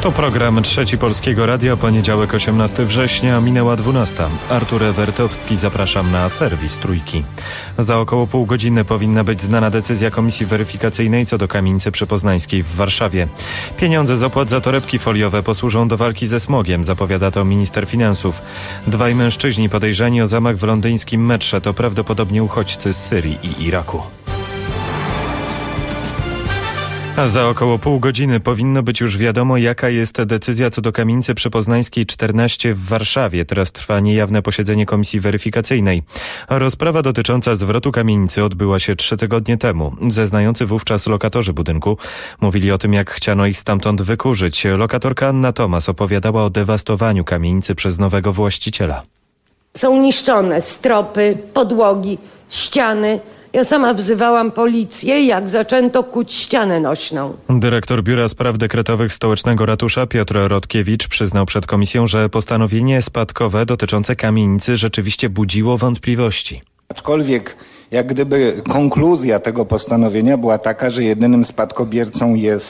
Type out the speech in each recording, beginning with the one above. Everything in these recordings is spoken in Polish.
To program Trzeci Polskiego Radia, poniedziałek 18 września, minęła 12. Artur Ewertowski, zapraszam na serwis Trójki. Za około pół godziny powinna być znana decyzja Komisji Weryfikacyjnej co do kamienicy przypoznańskiej w Warszawie. Pieniądze z opłat za torebki foliowe posłużą do walki ze smogiem, zapowiada to minister finansów. Dwaj mężczyźni podejrzani o zamach w londyńskim metrze to prawdopodobnie uchodźcy z Syrii i Iraku. A za około pół godziny powinno być już wiadomo, jaka jest decyzja co do kamienicy przypoznańskiej 14 w Warszawie. Teraz trwa niejawne posiedzenie Komisji Weryfikacyjnej. Rozprawa dotycząca zwrotu kamienicy odbyła się 3 tygodnie temu. Zeznający wówczas lokatorzy budynku mówili o tym, jak chciano ich stamtąd wykurzyć. Lokatorka Anna Tomas opowiadała o dewastowaniu kamienicy przez nowego właściciela. Są niszczone stropy, podłogi, ściany. Ja sama wzywałam policję, jak zaczęto kuć ścianę nośną. Dyrektor Biura Spraw Dekretowych Stołecznego Ratusza Piotr Rodkiewicz przyznał przed komisją, że postanowienie spadkowe dotyczące kamienicy rzeczywiście budziło wątpliwości. Aczkolwiek jak gdyby konkluzja tego postanowienia była taka, że jedynym spadkobiercą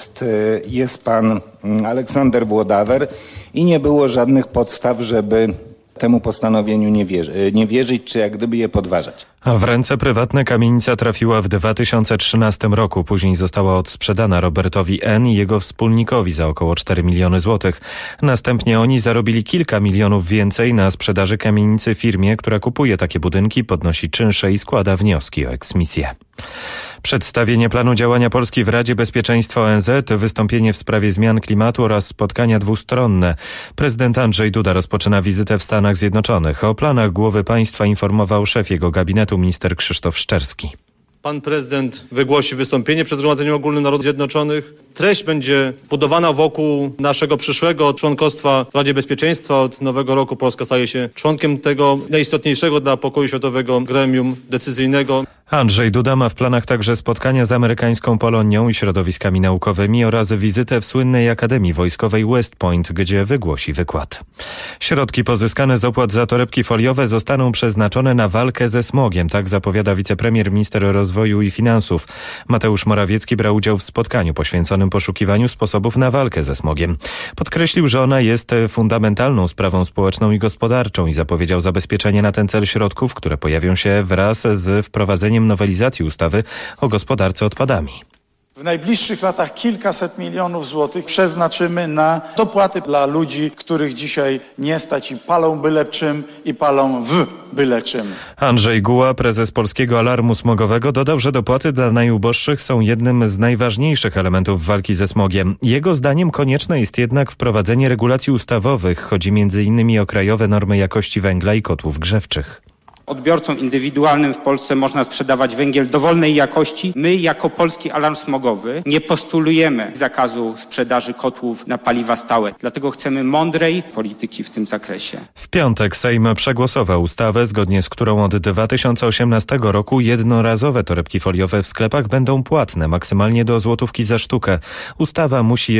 jest pan Aleksander Włodawer i nie było żadnych podstaw, żeby temu postanowieniu nie wierzyć, czy jak gdyby je podważać. A w ręce prywatne kamienica trafiła w 2013 roku. Później została odsprzedana Robertowi N. i jego wspólnikowi za około 4 miliony złotych. Następnie oni zarobili kilka milionów więcej na sprzedaży kamienicy firmie, która kupuje takie budynki, podnosi czynsze i składa wnioski o eksmisję. Przedstawienie planu działania Polski w Radzie Bezpieczeństwa ONZ, wystąpienie w sprawie zmian klimatu oraz spotkania dwustronne. Prezydent Andrzej Duda rozpoczyna wizytę w Stanach Zjednoczonych. O planach głowy państwa informował szef jego gabinetu, minister Krzysztof Szczerski. Pan prezydent wygłosi wystąpienie przed Zgromadzeniem Ogólnym Narodów Zjednoczonych. Treść będzie budowana wokół naszego przyszłego członkostwa w Radzie Bezpieczeństwa. Od nowego roku Polska staje się członkiem tego najistotniejszego dla pokoju światowego gremium decyzyjnego. Andrzej Duda ma w planach także spotkania z amerykańską Polonią i środowiskami naukowymi oraz wizytę w słynnej Akademii Wojskowej West Point, gdzie wygłosi wykład. Środki pozyskane z opłat za torebki foliowe zostaną przeznaczone na walkę ze smogiem, tak zapowiada wicepremier, minister rozwoju i finansów. Mateusz Morawiecki brał udział w spotkaniu poświęconym poszukiwaniu sposobów na walkę ze smogiem. Podkreślił, że ona jest fundamentalną sprawą społeczną i gospodarczą i zapowiedział zabezpieczenie na ten cel środków, które pojawią się wraz z wprowadzeniem nowelizacji ustawy o gospodarce odpadami. W najbliższych latach kilkaset milionów złotych przeznaczymy na dopłaty dla ludzi, których dzisiaj nie stać i palą byle czym i palą w byle czym. Andrzej Guła, prezes Polskiego Alarmu Smogowego, dodał, że dopłaty dla najuboższych są jednym z najważniejszych elementów walki ze smogiem. Jego zdaniem konieczne jest jednak wprowadzenie regulacji ustawowych. Chodzi m.in. o krajowe normy jakości węgla i kotłów grzewczych. Odbiorcom indywidualnym w Polsce można sprzedawać węgiel dowolnej jakości. My jako Polski Alarm Smogowy nie postulujemy zakazu sprzedaży kotłów na paliwa stałe. Dlatego chcemy mądrej polityki w tym zakresie. W piątek Sejm przegłosował ustawę, zgodnie z którą od 2018 roku jednorazowe torebki foliowe w sklepach będą płatne, maksymalnie do złotówki za sztukę. Ustawę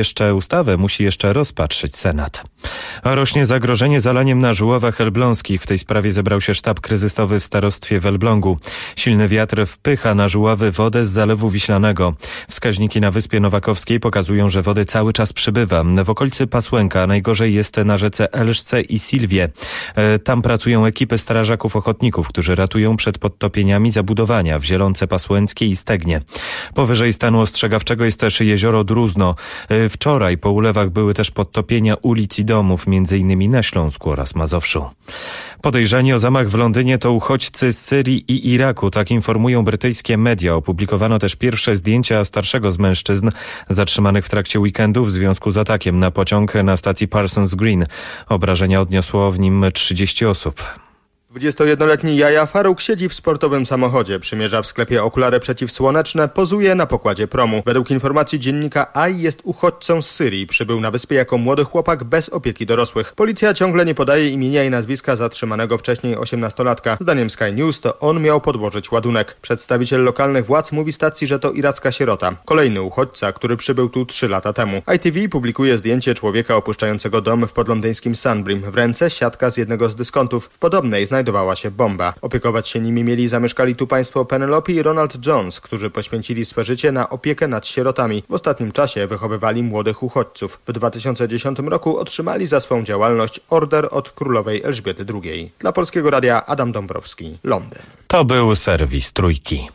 musi jeszcze rozpatrzyć Senat. Rośnie zagrożenie zalaniem na Żuławach Elbląskich. W tej sprawie zebrał się sztab kryzysowy w starostwie w Elblągu. Silny wiatr wpycha na Żuławy wodę z Zalewu Wiślanego. Wskaźniki na Wyspie Nowakowskiej pokazują, że wody cały czas przybywa. W okolicy Pasłęka najgorzej jest na rzece Elżce i Silwie. Tam pracują ekipy strażaków ochotników, którzy ratują przed podtopieniami zabudowania w Zielonce Pasłęckiej i Stegnie. Powyżej stanu ostrzegawczego jest też jezioro Druzno. Wczoraj po ulewach były też podtopienia ulic i domów, m.in. na Śląsku oraz Mazowszu. Podejrzani o zamach w Londynie to uchodźcy z Syrii i Iraku, tak informują brytyjskie media. Opublikowano też pierwsze zdjęcia starszego z mężczyzn zatrzymanych w trakcie weekendu w związku z atakiem na pociąg na stacji Parsons Green. Obrażenia odniosło w nim 30 osób. 21-letni Jaja Faruk siedzi w sportowym samochodzie, przymierza w sklepie okulary przeciwsłoneczne, pozuje na pokładzie promu. Według informacji dziennika AI jest uchodźcą z Syrii. Przybył na wyspę jako młody chłopak bez opieki dorosłych. Policja ciągle nie podaje imienia i nazwiska zatrzymanego wcześniej 18-latka. Zdaniem Sky News to on miał podłożyć ładunek. Przedstawiciel lokalnych władz mówi stacji, że to iracka sierota. Kolejny uchodźca, który przybył tu 3 lata temu. ITV publikuje zdjęcie człowieka opuszczającego dom w podlondyńskim Sunbury. W ręce siatka z jednego z dyskontów. W podobnej znajduje znajdowała się bomba. Opiekować się nimi mieli zamieszkali tu państwo Penelope i Ronald Jones, którzy poświęcili swe życie na opiekę nad sierotami. W ostatnim czasie wychowywali młodych uchodźców. W 2010 roku otrzymali za swą działalność order od królowej Elżbiety II. Dla Polskiego Radia Adam Dąbrowski, Londyn. To był serwis Trójki.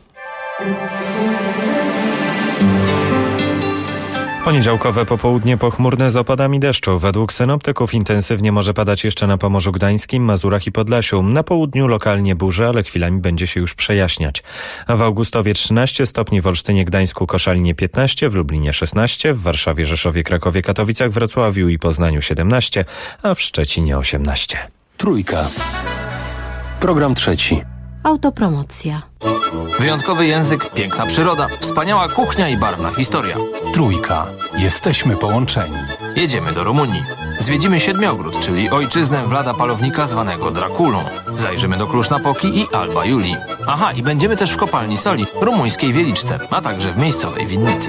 Poniedziałkowe popołudnie pochmurne z opadami deszczu. Według synoptyków intensywnie może padać jeszcze na Pomorzu Gdańskim, Mazurach i Podlasiu. Na południu lokalnie burze, ale chwilami będzie się już przejaśniać. A w Augustowie 13 stopni, w Olsztynie, Gdańsku, Koszalinie 15, w Lublinie 16, w Warszawie, Rzeszowie, Krakowie, Katowicach, Wrocławiu i Poznaniu 17, a w Szczecinie 18. Trójka. Program trzeci. Autopromocja. Wyjątkowy język, piękna przyroda, wspaniała kuchnia i barwna historia. Trójka. Jesteśmy połączeni. Jedziemy do Rumunii. Zwiedzimy Siedmiogród, czyli ojczyznę Vlada Palownika zwanego Drakulą. Zajrzymy do Cluj-Napoki i Alba Iulia. Aha, i będziemy też w kopalni soli, rumuńskiej Wieliczce, a także w miejscowej winnicy.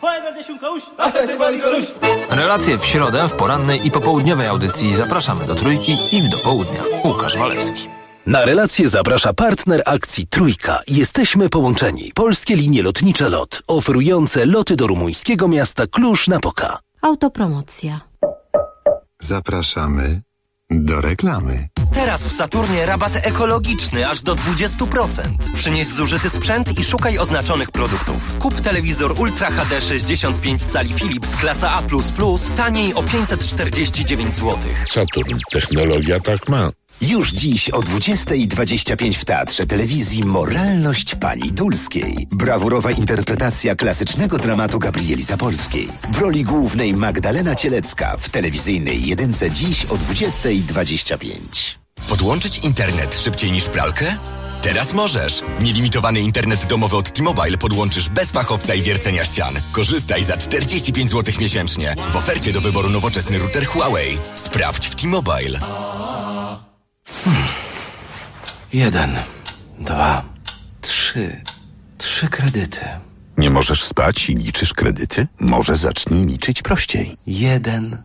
Relacje w środę, w porannej i popołudniowej audycji zapraszamy do Trójki i w do południa. Łukasz Walewski. Na relację zaprasza partner akcji Trójka. Jesteśmy połączeni. Polskie linie lotnicze LOT, oferujące loty do rumuńskiego miasta Cluj-Napoca. Autopromocja. Zapraszamy do reklamy. Teraz w Saturnie rabat ekologiczny aż do 20%. Przynieś zużyty sprzęt i szukaj oznaczonych produktów. Kup telewizor Ultra HD 65 cali Philips klasa A++ taniej o 549 zł. Saturn. Technologia tak ma. Już dziś o 20:25 w Teatrze Telewizji Moralność pani Dulskiej. Brawurowa interpretacja klasycznego dramatu Gabrieli Zapolskiej. W roli głównej Magdalena Cielecka w telewizyjnej jedynce dziś o 20:25. Podłączyć internet szybciej niż pralkę? Teraz możesz. Nielimitowany internet domowy od T-Mobile podłączysz bez fachowca i wiercenia ścian. Korzystaj za 45 zł miesięcznie. W ofercie do wyboru nowoczesny router Huawei. Sprawdź w T-Mobile. 1, 2, 3. 3 kredyty. Nie możesz spać i liczysz kredyty? Może zacznij liczyć prościej. 1.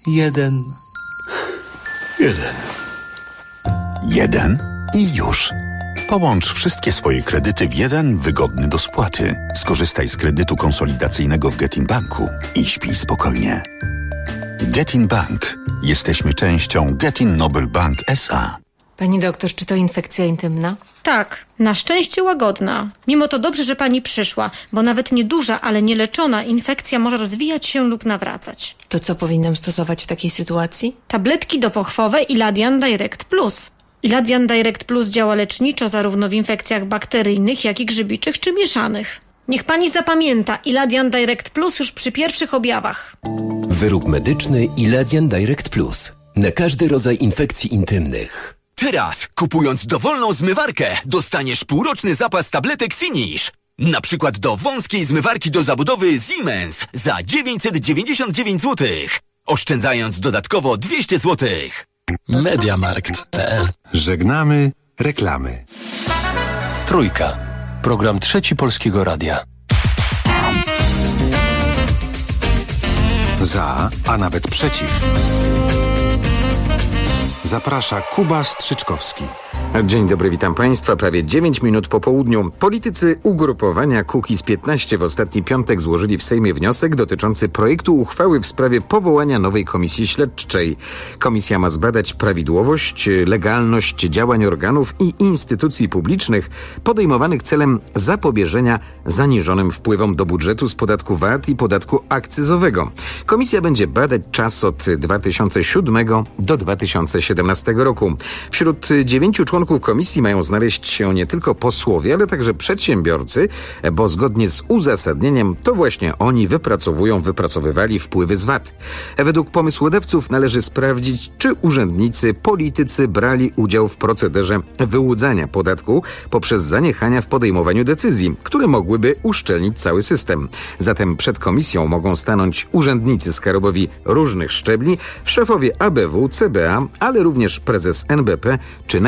1 i już. Połącz wszystkie swoje kredyty w jeden wygodny do spłaty. Skorzystaj z kredytu konsolidacyjnego w Getin Banku i śpij spokojnie. Getin Bank. Jesteśmy częścią Getin Nobel Bank S.A. Pani doktor, czy to infekcja intymna? Tak, na szczęście łagodna. Mimo to dobrze, że pani przyszła, bo nawet nieduża, ale nieleczona infekcja może rozwijać się lub nawracać. To co powinnam stosować w takiej sytuacji? Tabletki dopochwowe Iladian Direct Plus. Iladian Direct Plus działa leczniczo zarówno w infekcjach bakteryjnych, jak i grzybiczych czy mieszanych. Niech pani zapamięta, Iladian Direct Plus już przy pierwszych objawach. Wyrób medyczny Iladian Direct Plus. Na każdy rodzaj infekcji intymnych. Teraz, kupując dowolną zmywarkę, dostaniesz półroczny zapas tabletek Finish. Na przykład do wąskiej zmywarki do zabudowy Siemens za 999 zł. Oszczędzając dodatkowo 200 zł. Mediamarkt.pl. Żegnamy reklamy. Trójka. Program trzeci Polskiego Radia. Za, a nawet przeciw. Zaprasza Kuba Strzyczkowski. Dzień dobry, witam Państwa. Prawie 9 minut po południu. Politycy ugrupowania Kukiz15 w ostatni piątek złożyli w Sejmie wniosek dotyczący projektu uchwały w sprawie powołania nowej komisji śledczej. Komisja ma zbadać prawidłowość, legalność działań organów i instytucji publicznych podejmowanych celem zapobieżenia zaniżonym wpływom do budżetu z podatku VAT i podatku akcyzowego. Komisja będzie badać czas od 2007 do 2017 roku. Wśród 9 członków komisji mają znaleźć się nie tylko posłowie, ale także przedsiębiorcy, bo zgodnie z uzasadnieniem to właśnie oni wypracowywali wpływy z VAT. Według pomysłodawców należy sprawdzić, czy urzędnicy, politycy brali udział w procederze wyłudzania podatku poprzez zaniechania w podejmowaniu decyzji, które mogłyby uszczelnić cały system. Zatem przed komisją mogą stanąć urzędnicy skarbowi różnych szczebli, szefowie ABW, CBA, ale również prezes NBP czy Najwyższej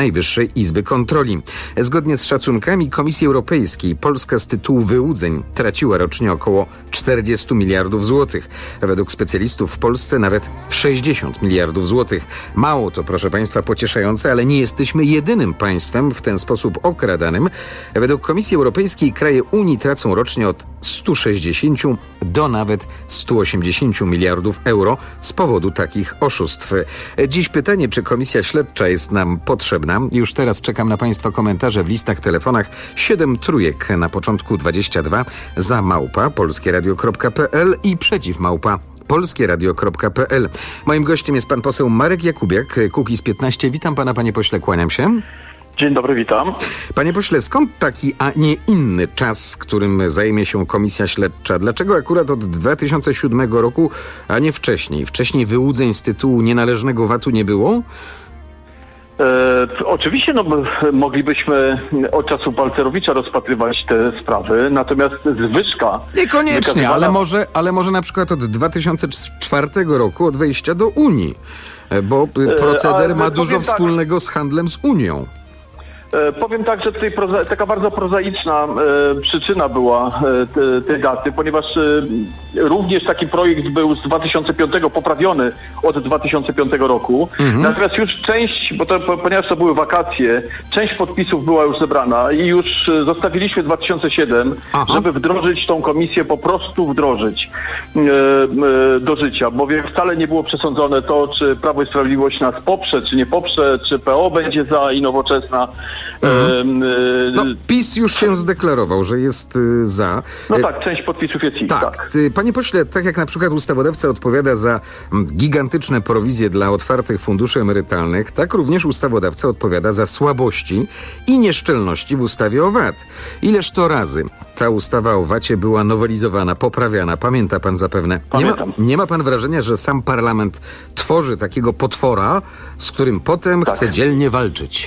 Najwyższej Izby Kontroli. Zgodnie z szacunkami Komisji Europejskiej Polska z tytułu wyłudzeń traciła rocznie około 40 miliardów złotych. Według specjalistów w Polsce nawet 60 miliardów złotych. Mało to, proszę Państwa, pocieszające, ale nie jesteśmy jedynym państwem w ten sposób okradanym. Według Komisji Europejskiej kraje Unii tracą rocznie od 160 do nawet 180 miliardów euro z powodu takich oszustw. Dziś pytanie, czy komisja śledcza jest nam potrzebna. Już teraz czekam na Państwa komentarze w listach, telefonach 7 trójek na początku 22 za @ polskieradio.pl i przeciw @ polskieradio.pl. Moim gościem jest pan poseł Marek Jakubiak, Kukiz15. Witam pana, panie pośle, kłaniam się. Dzień dobry, witam. Panie pośle, skąd taki, a nie inny czas, którym zajmie się komisja śledcza? Dlaczego akurat od 2007 roku, a nie wcześniej? Wcześniej wyłudzeń z tytułu nienależnego VAT-u nie było? Oczywiście moglibyśmy od czasu Balcerowicza rozpatrywać te sprawy, natomiast zwyżka... Niekoniecznie, ale może na przykład od 2004 roku, od wejścia do Unii, bo proceder ma dużo wspólnego z handlem z Unią. Powiem tak, że tutaj taka bardzo prozaiczna przyczyna była tej daty, ponieważ również taki projekt był z 2005, poprawiony od 2005 roku. Natomiast już część, ponieważ to były wakacje, część podpisów była już zebrana i już zostawiliśmy 2007, żeby wdrożyć tą komisję, po prostu wdrożyć do życia, bowiem wcale nie było przesądzone to, czy Prawo i Sprawiedliwość nas poprze, czy nie poprze, czy PO będzie za i Nowoczesna. PiS już się zdeklarował, że jest za. No tak, część podpisów jest ich. Tak. Panie pośle, tak jak na przykład ustawodawca odpowiada za gigantyczne prowizje dla otwartych funduszy emerytalnych, tak również ustawodawca odpowiada za słabości i nieszczelności w ustawie o VAT. Ileż to razy ta ustawa o VAT-cie była nowelizowana, poprawiana? Pamięta pan zapewne. Nie ma pan wrażenia, że sam parlament tworzy takiego potwora, z którym potem chce dzielnie walczyć?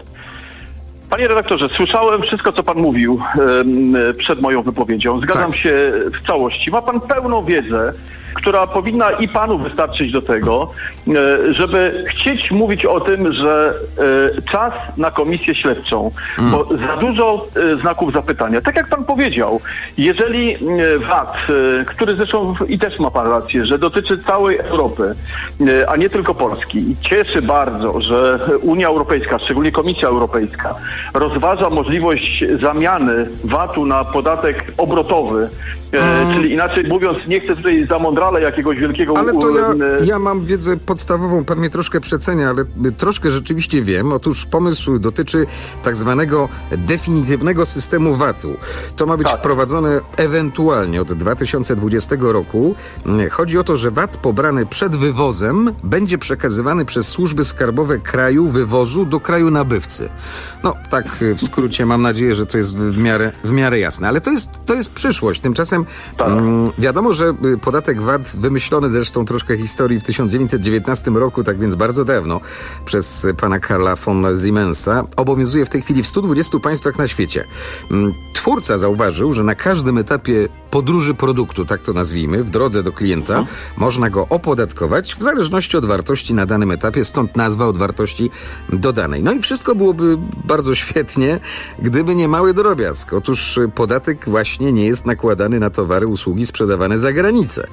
Panie redaktorze, słyszałem wszystko, co pan mówił przed moją wypowiedzią. Zgadzam się w całości. Ma pan pełną wiedzę, która powinna i panu wystarczyć do tego, żeby chcieć mówić o tym, że czas na komisję śledczą, bo za dużo znaków zapytania. Tak jak pan powiedział, jeżeli VAT, który zresztą i też ma pan rację, że dotyczy całej Europy, a nie tylko Polski, i cieszy bardzo, że Unia Europejska, szczególnie Komisja Europejska, rozważa możliwość zamiany VAT-u na podatek obrotowy, czyli inaczej mówiąc, nie chcę tutaj za mądrale jakiegoś wielkiego... Ale to ja mam wiedzę podstawową, pan mnie troszkę przecenia, ale troszkę rzeczywiście wiem. Otóż pomysł dotyczy tak zwanego definitywnego systemu VAT-u. To ma być wprowadzone ewentualnie od 2020 roku. Chodzi o to, że VAT pobrany przed wywozem będzie przekazywany przez służby skarbowe kraju wywozu do kraju nabywcy. No tak w skrócie, mam nadzieję, że to jest w miarę jasne. Ale to jest przyszłość. Tymczasem wiadomo, że podatek VAT, wymyślony zresztą troszkę historii w 1919 roku, tak więc bardzo dawno, przez pana Karla von Siemensa, obowiązuje w tej chwili w 120 państwach na świecie. Twórca zauważył, że na każdym etapie podróży produktu, tak to nazwijmy, w drodze do klienta, można go opodatkować w zależności od wartości na danym etapie, stąd nazwa od wartości dodanej. No i wszystko byłoby bardzo świetnie, gdyby nie mały drobiazg. Otóż podatek właśnie nie jest nakładany na towary, usługi sprzedawane za granicę.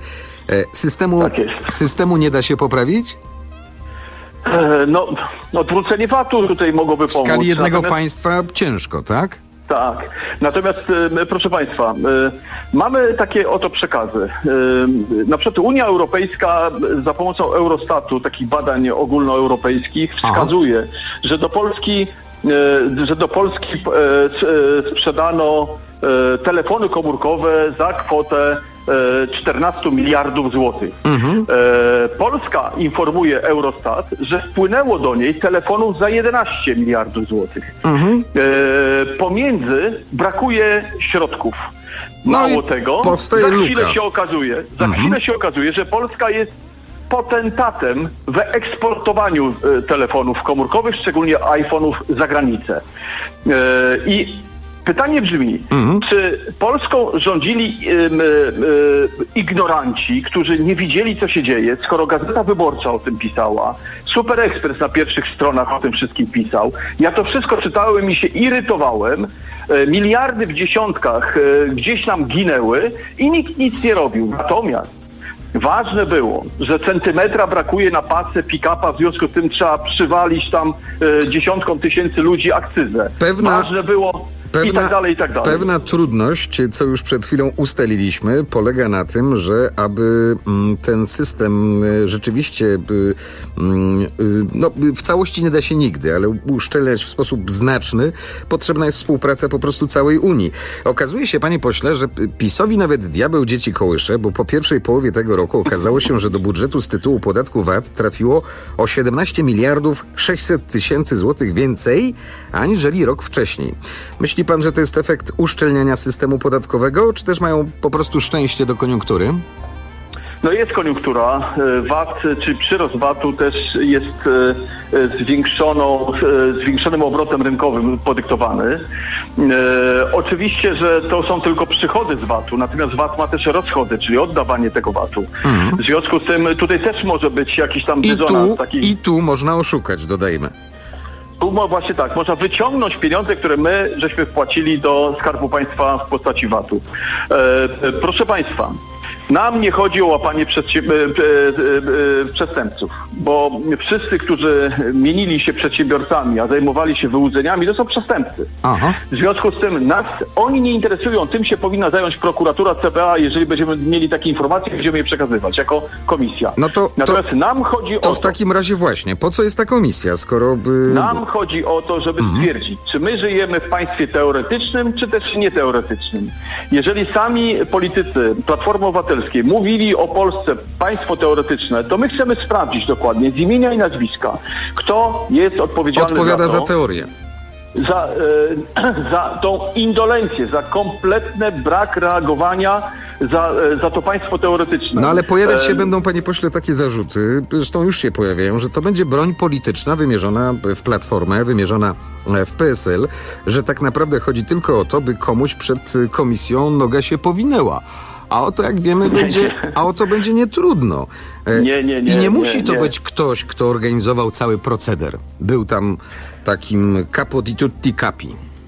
Systemu nie da się poprawić? Odwrócenie VAT-u tutaj mogłoby pomóc. W skali jednego państwa ciężko, tak? Tak. Natomiast, proszę państwa, mamy takie oto przekazy. Na przykład Unia Europejska za pomocą Eurostatu, takich badań ogólnoeuropejskich, wskazuje, że do Polski sprzedano telefony komórkowe za kwotę 14 miliardów złotych. Polska informuje Eurostat, że wpłynęło do niej telefonów za 11 miliardów złotych. Pomiędzy brakuje środków. Mało tego, za chwilę się okazuje, że Polska jest potentatem w eksportowaniu telefonów komórkowych, szczególnie iPhone'ów za granicę. I Pytanie brzmi, czy Polską rządzili ignoranci, którzy nie widzieli, co się dzieje, skoro Gazeta Wyborcza o tym pisała, Super Express na pierwszych stronach o tym wszystkim pisał. Ja to wszystko czytałem i się irytowałem. Miliardy w dziesiątkach gdzieś nam ginęły i nikt nic nie robił. Natomiast ważne było, że centymetra brakuje na pasce pick-upa, w związku z tym trzeba przywalić tam dziesiątkom tysięcy ludzi akcyzę. Ważne było i tak dalej, i tak dalej. Pewna trudność, co już przed chwilą ustaliliśmy, polega na tym, że aby ten system rzeczywiście w całości nie da się nigdy, ale uszczelniać w sposób znaczny, potrzebna jest współpraca po prostu całej Unii. Okazuje się, panie pośle, że PiS-owi nawet diabeł dzieci kołysze, bo po pierwszej połowie tego roku okazało się, że do budżetu z tytułu podatku VAT trafiło o 17 miliardów 600 tysięcy złotych więcej, aniżeli rok wcześniej. Myśli pan, że to jest efekt uszczelniania systemu podatkowego, czy też mają po prostu szczęście do koniunktury? No jest koniunktura. VAT, czyli przyrost VAT-u też jest zwiększonym obrotem rynkowym podyktowany. Oczywiście, że to są tylko przychody z VAT-u, natomiast VAT ma też rozchody, czyli oddawanie tego VAT-u. W związku z tym tutaj też może być jakiś tam dysonans. I tu można oszukać, dodajmy. Właśnie tak, można wyciągnąć pieniądze, które my żeśmy wpłacili do Skarbu Państwa w postaci VAT-u. Proszę Państwa, nam nie chodzi o łapanie przestępców, bo wszyscy, którzy mienili się przedsiębiorcami, a zajmowali się wyłudzeniami, to są przestępcy. Aha. W związku z tym oni nie interesują, tym się powinna zająć prokuratura, CBA, jeżeli będziemy mieli takie informacje, będziemy je przekazywać jako komisja. Natomiast nam chodzi o to... w takim razie właśnie, po co jest ta komisja, skoro... Nam chodzi o to, żeby stwierdzić, czy my żyjemy w państwie teoretycznym, czy też nieteoretycznym. Jeżeli sami politycy Platformy Obywatelskiej mówili o Polsce państwo teoretyczne, to my chcemy sprawdzić dokładnie z imienia i nazwiska, kto jest odpowiada za teorię. Za tą indolencję, za kompletny brak reagowania, za to państwo teoretyczne. No ale pojawiać się będą, panie pośle, takie zarzuty, zresztą już się pojawiają, że to będzie broń polityczna wymierzona w Platformę, wymierzona w PSL, że tak naprawdę chodzi tylko o to, by komuś przed komisją noga się powinęła. A o to, jak wiemy, będzie nietrudno. I nie musi to być ktoś, kto organizował cały proceder. Był tam takim capo di tutti capi.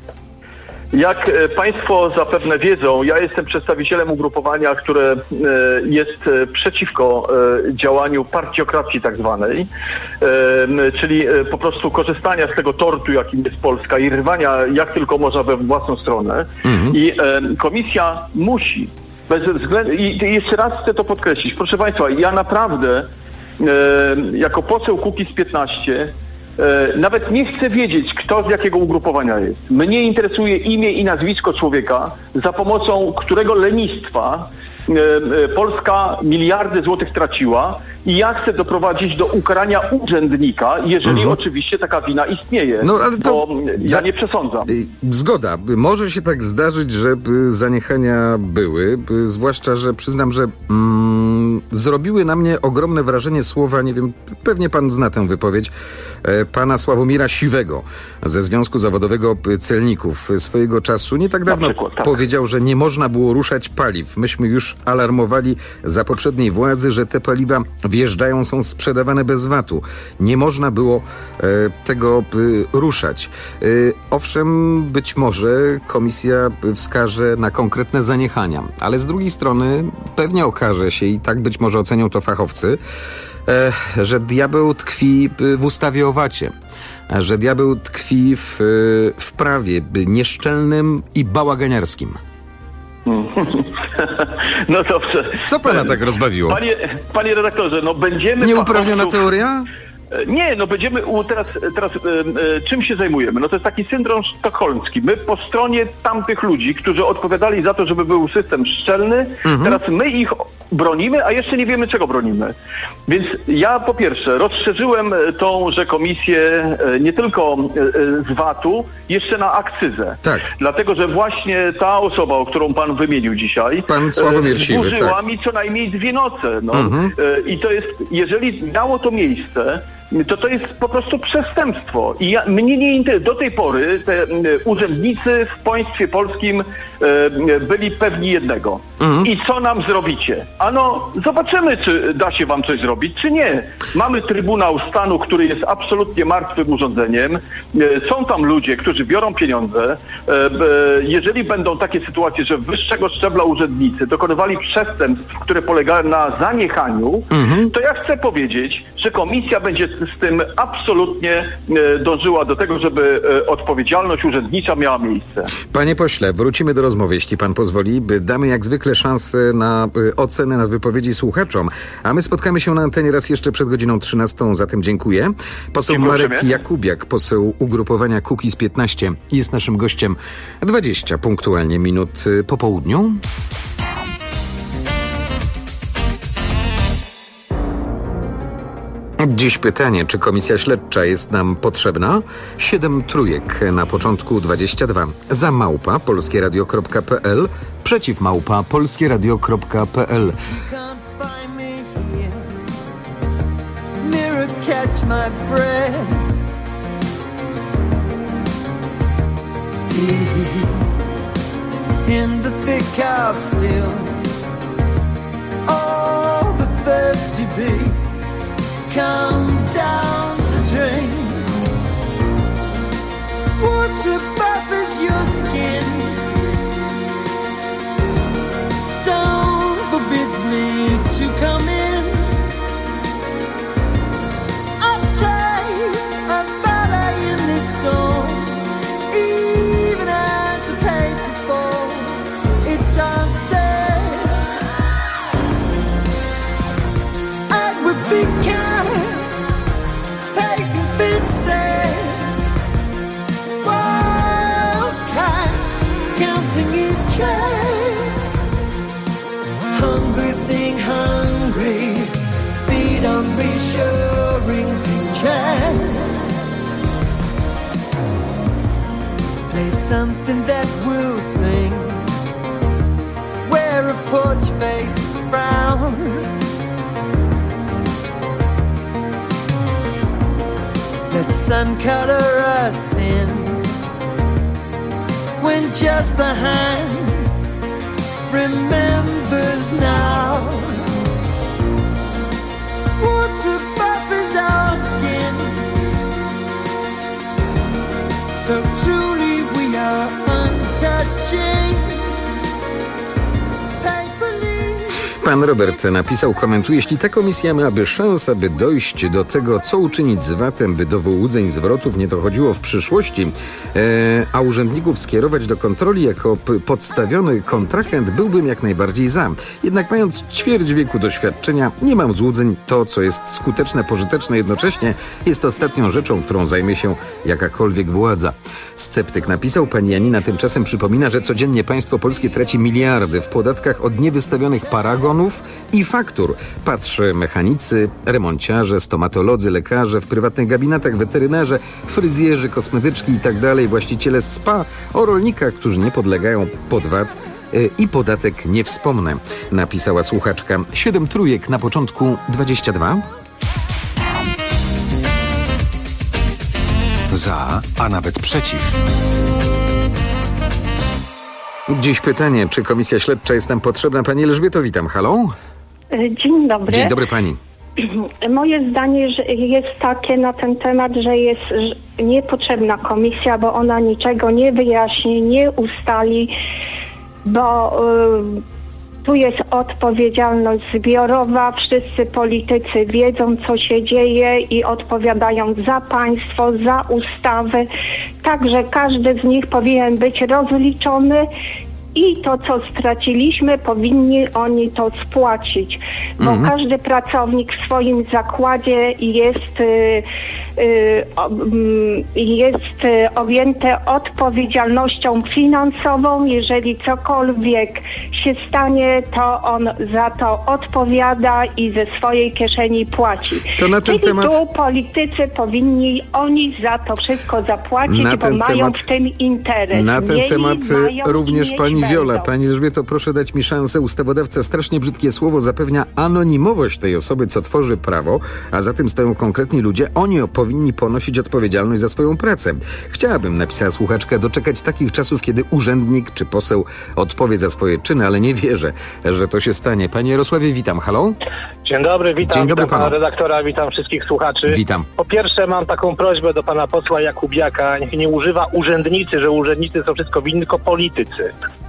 Jak Państwo zapewne wiedzą, ja jestem przedstawicielem ugrupowania, które jest przeciwko działaniu partiokracji tak zwanej, czyli po prostu korzystania z tego tortu, jakim jest Polska i rwania jak tylko można we własną stronę. I komisja musi, bez względu, i jeszcze raz chcę to podkreślić, proszę Państwa, ja naprawdę jako poseł Kukiz 15 nawet nie chcę wiedzieć, kto z jakiego ugrupowania jest. Mnie interesuje imię i nazwisko człowieka, za pomocą którego lenistwa Polska miliardy złotych traciła i ja chcę doprowadzić do ukarania urzędnika, jeżeli oczywiście taka wina istnieje, bo ja nie przesądzam. Zgoda. Może się tak zdarzyć, że zaniechania były, zwłaszcza, że przyznam, że zrobiły na mnie ogromne wrażenie słowa, nie wiem, pewnie pan zna tę wypowiedź, pana Sławomira Siwego ze Związku Zawodowego Celników. Swojego czasu, nie tak dawno, powiedział, że nie można było ruszać paliw. Myśmy już alarmowali za poprzedniej władzy, że te paliwa wjeżdżają, są sprzedawane bez VAT-u. Nie można było tego ruszać. Owszem, być może komisja wskaże na konkretne zaniechania, ale z drugiej strony pewnie okaże się, i tak być może ocenią to fachowcy, że diabeł tkwi w ustawie o VAT-ie, że diabeł tkwi w prawie nieszczelnym i bałaganiarskim. No dobrze. Co pana tak rozbawiło? Panie redaktorze, no będziemy... Nieuprawniona teoria? Nie, no będziemy teraz czym się zajmujemy? No to jest taki syndrom sztokholmski. My po stronie tamtych ludzi, którzy odpowiadali za to, żeby był system szczelny, teraz my ich bronimy, a jeszcze nie wiemy, czego bronimy. Więc ja po pierwsze rozszerzyłem tąże komisję nie tylko z VAT-u, jeszcze na akcyzę. Tak. Dlatego, że właśnie ta osoba, o którą pan wymienił dzisiaj, pan Sławomir Siwy, zburzyła mi co najmniej 2 noce. No. I to jest, jeżeli miało to miejsce, to jest po prostu przestępstwo. I mnie nie interesuje. Do tej pory te urzędnicy w państwie polskim byli pewni jednego. I co nam zrobicie? Ano, zobaczymy, czy da się wam coś zrobić, czy nie. Mamy Trybunał Stanu, który jest absolutnie martwym urządzeniem. Są tam ludzie, którzy biorą pieniądze. Jeżeli będą takie sytuacje, że wyższego szczebla urzędnicy dokonywali przestępstw, które polegają na zaniechaniu, to ja chcę powiedzieć, że komisja będzie z tym absolutnie dążyła do tego, żeby odpowiedzialność urzędnicza miała miejsce. Panie pośle, wrócimy do rozmowy, jeśli pan pozwoli. Damy jak zwykle szansę na ocenę, na wypowiedzi słuchaczom, a my spotkamy się na antenie raz jeszcze przed godziną 13, zatem dziękuję. Poseł Marek Jakubiak, poseł ugrupowania Kukiz 15 jest naszym gościem. 20 punktualnie minut po południu. Dziś pytanie, czy komisja śledcza jest nam potrzebna? 7 trójek na początku 22. Za @ polskieradio.pl, przeciw @ polskieradio.pl. In the thick of still, all the thirsty beasts come down to drink. Water buffers your skin, stone forbids me to come in. I taste a ballet in this storm, even as the paper falls, it dances. And we're big cats, pacing fences, wild cats, counting inches. Hungry sing hungry, feed on reassuring pictures. Play something that will sing, wear a porch face frown. Let sun color us in, when just the hand remembers now. Water buffers our skin, so truly we are untouching. Pan Robert napisał, komentuje, jeśli ta komisja miałaby szansę, by dojść do tego, co uczynić z VAT-em, by do wyłudzeń zwrotów nie dochodziło w przyszłości, a urzędników skierować do kontroli jako podstawiony kontrahent, byłbym jak najbardziej za. Jednak mając ćwierć wieku doświadczenia, nie mam złudzeń. To, co jest skuteczne, pożyteczne jednocześnie, jest ostatnią rzeczą, którą zajmie się jakakolwiek władza. Sceptyk napisał, pani Janina tymczasem przypomina, że codziennie państwo polskie traci miliardy w podatkach od niewystawionych paragonów i faktur. Patrzy mechanicy, remonciarze, stomatolodzy, lekarze, w prywatnych gabinetach weterynarze, fryzjerzy, kosmetyczki itd., właściciele spa, o rolnikach, którzy nie podlegają pod VAT i podatek nie wspomnę, napisała słuchaczka. 7 trójek na początku 22. Za, a nawet przeciw. Dziś pytanie, czy komisja śledcza jest nam potrzebna? Pani Elżbieto, witam. Halo? Dzień dobry. Dzień dobry pani. Moje zdanie jest takie na ten temat, że jest niepotrzebna komisja, bo ona niczego nie wyjaśni, nie ustali, bo tu jest odpowiedzialność zbiorowa. Wszyscy politycy wiedzą, co się dzieje i odpowiadają za państwo, za ustawy. Także każdy z nich powinien być rozliczony i to, co straciliśmy, powinni oni to spłacić. Bo każdy pracownik w swoim zakładzie jest objęty odpowiedzialnością finansową. Jeżeli cokolwiek się stanie, to on za to odpowiada i ze swojej kieszeni płaci. To na ten temat... tu politycy powinni oni za to wszystko zapłacić, bo mają w tym interes. Na ten temat również pani Wiola, pani Elżbieto, proszę dać mi szansę. Ustawodawca, strasznie brzydkie słowo, zapewnia anonimowość tej osoby, co tworzy prawo, a za tym stoją konkretni ludzie. Oni powinni ponosić odpowiedzialność za swoją pracę. Chciałabym, napisała słuchaczka, doczekać takich czasów, kiedy urzędnik czy poseł odpowie za swoje czyny, ale nie wierzę, że to się stanie. Panie Jarosławie, witam. Halo? Dzień dobry, witam pana redaktora, witam wszystkich słuchaczy. Witam. Po pierwsze mam taką prośbę do pana posła Jakubiaka, niech nie używa urzędnicy, że urzędnicy są wszystko winni, tylko politycy.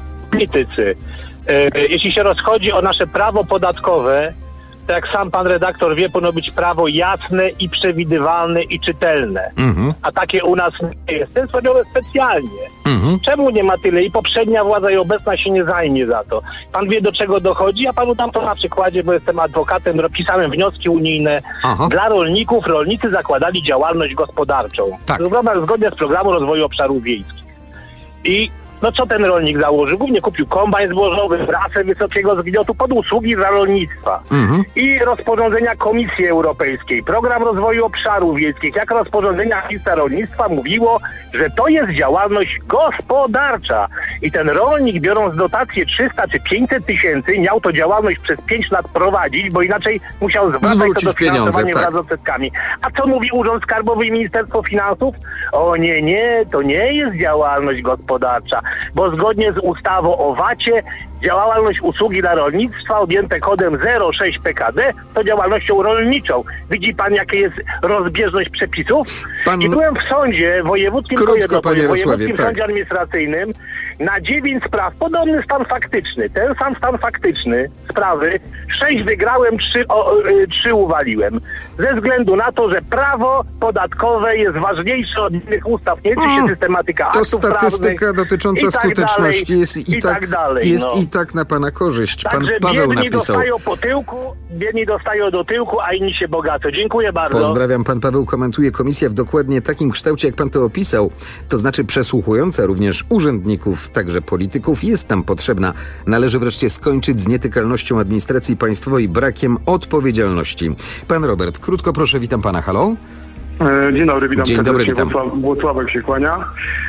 Jeśli się rozchodzi o nasze prawo podatkowe, to jak sam pan redaktor wie, powinno być prawo jasne i przewidywalne i czytelne. A takie u nas nie jest. To jest robione specjalnie. Czemu nie ma tyle? I poprzednia władza i obecna się nie zajmie za to. Pan wie, do czego dochodzi? Ja panu dam to na przykładzie, bo jestem adwokatem, pisałem wnioski unijne. Dla rolników rolnicy zakładali działalność gospodarczą. Tak. Zgodnie z programu rozwoju obszarów wiejskich. I co ten rolnik założył? Głównie kupił kombajn zbożowy, prasę wysokiego zgniotu pod usługi dla rolnictwa. I rozporządzenia Komisji Europejskiej, Program Rozwoju Obszarów Wiejskich, jak rozporządzenia ministra rolnictwa mówiło, że to jest działalność gospodarcza. I ten rolnik, biorąc dotację 300 czy 500 tysięcy, miał to działalność przez 5 lat prowadzić, bo inaczej musiał zwracać to dofinansowanie wraz z odsetkami. A co mówi Urząd Skarbowy i Ministerstwo Finansów? O nie, to nie jest działalność gospodarcza, bo zgodnie z ustawą o VAT-ie działalność usługi dla rolnictwa objęte kodem 06 PKD to działalnością rolniczą. Widzi pan, jakie jest rozbieżność przepisów? I byłem w sądzie wojewódzkim, sądzie administracyjnym na 9 spraw. Podobny stan faktyczny. Ten sam stan faktyczny sprawy. 6 wygrałem, 3 uwaliłem. Ze względu na to, że prawo podatkowe jest ważniejsze od innych ustaw. Nie liczy się systematyka aktów prawnych. To statystyka dotycząca skuteczności jest i tak na pana korzyść. Pan Paweł napisał. Biedni dostają do tyłku, a inni się bogacą. Dziękuję bardzo. Pozdrawiam. Pan Paweł komentuje: komisja w dokładnie takim kształcie, jak pan to opisał, to znaczy przesłuchująca również urzędników, także polityków, jest tam potrzebna. Należy wreszcie skończyć z nietykalnością administracji państwowej, brakiem odpowiedzialności. Pan Robert, krótko proszę, witam pana. Halo? Dzień dobry, witam. Dzień dobry, witam. Włocławek się kłania.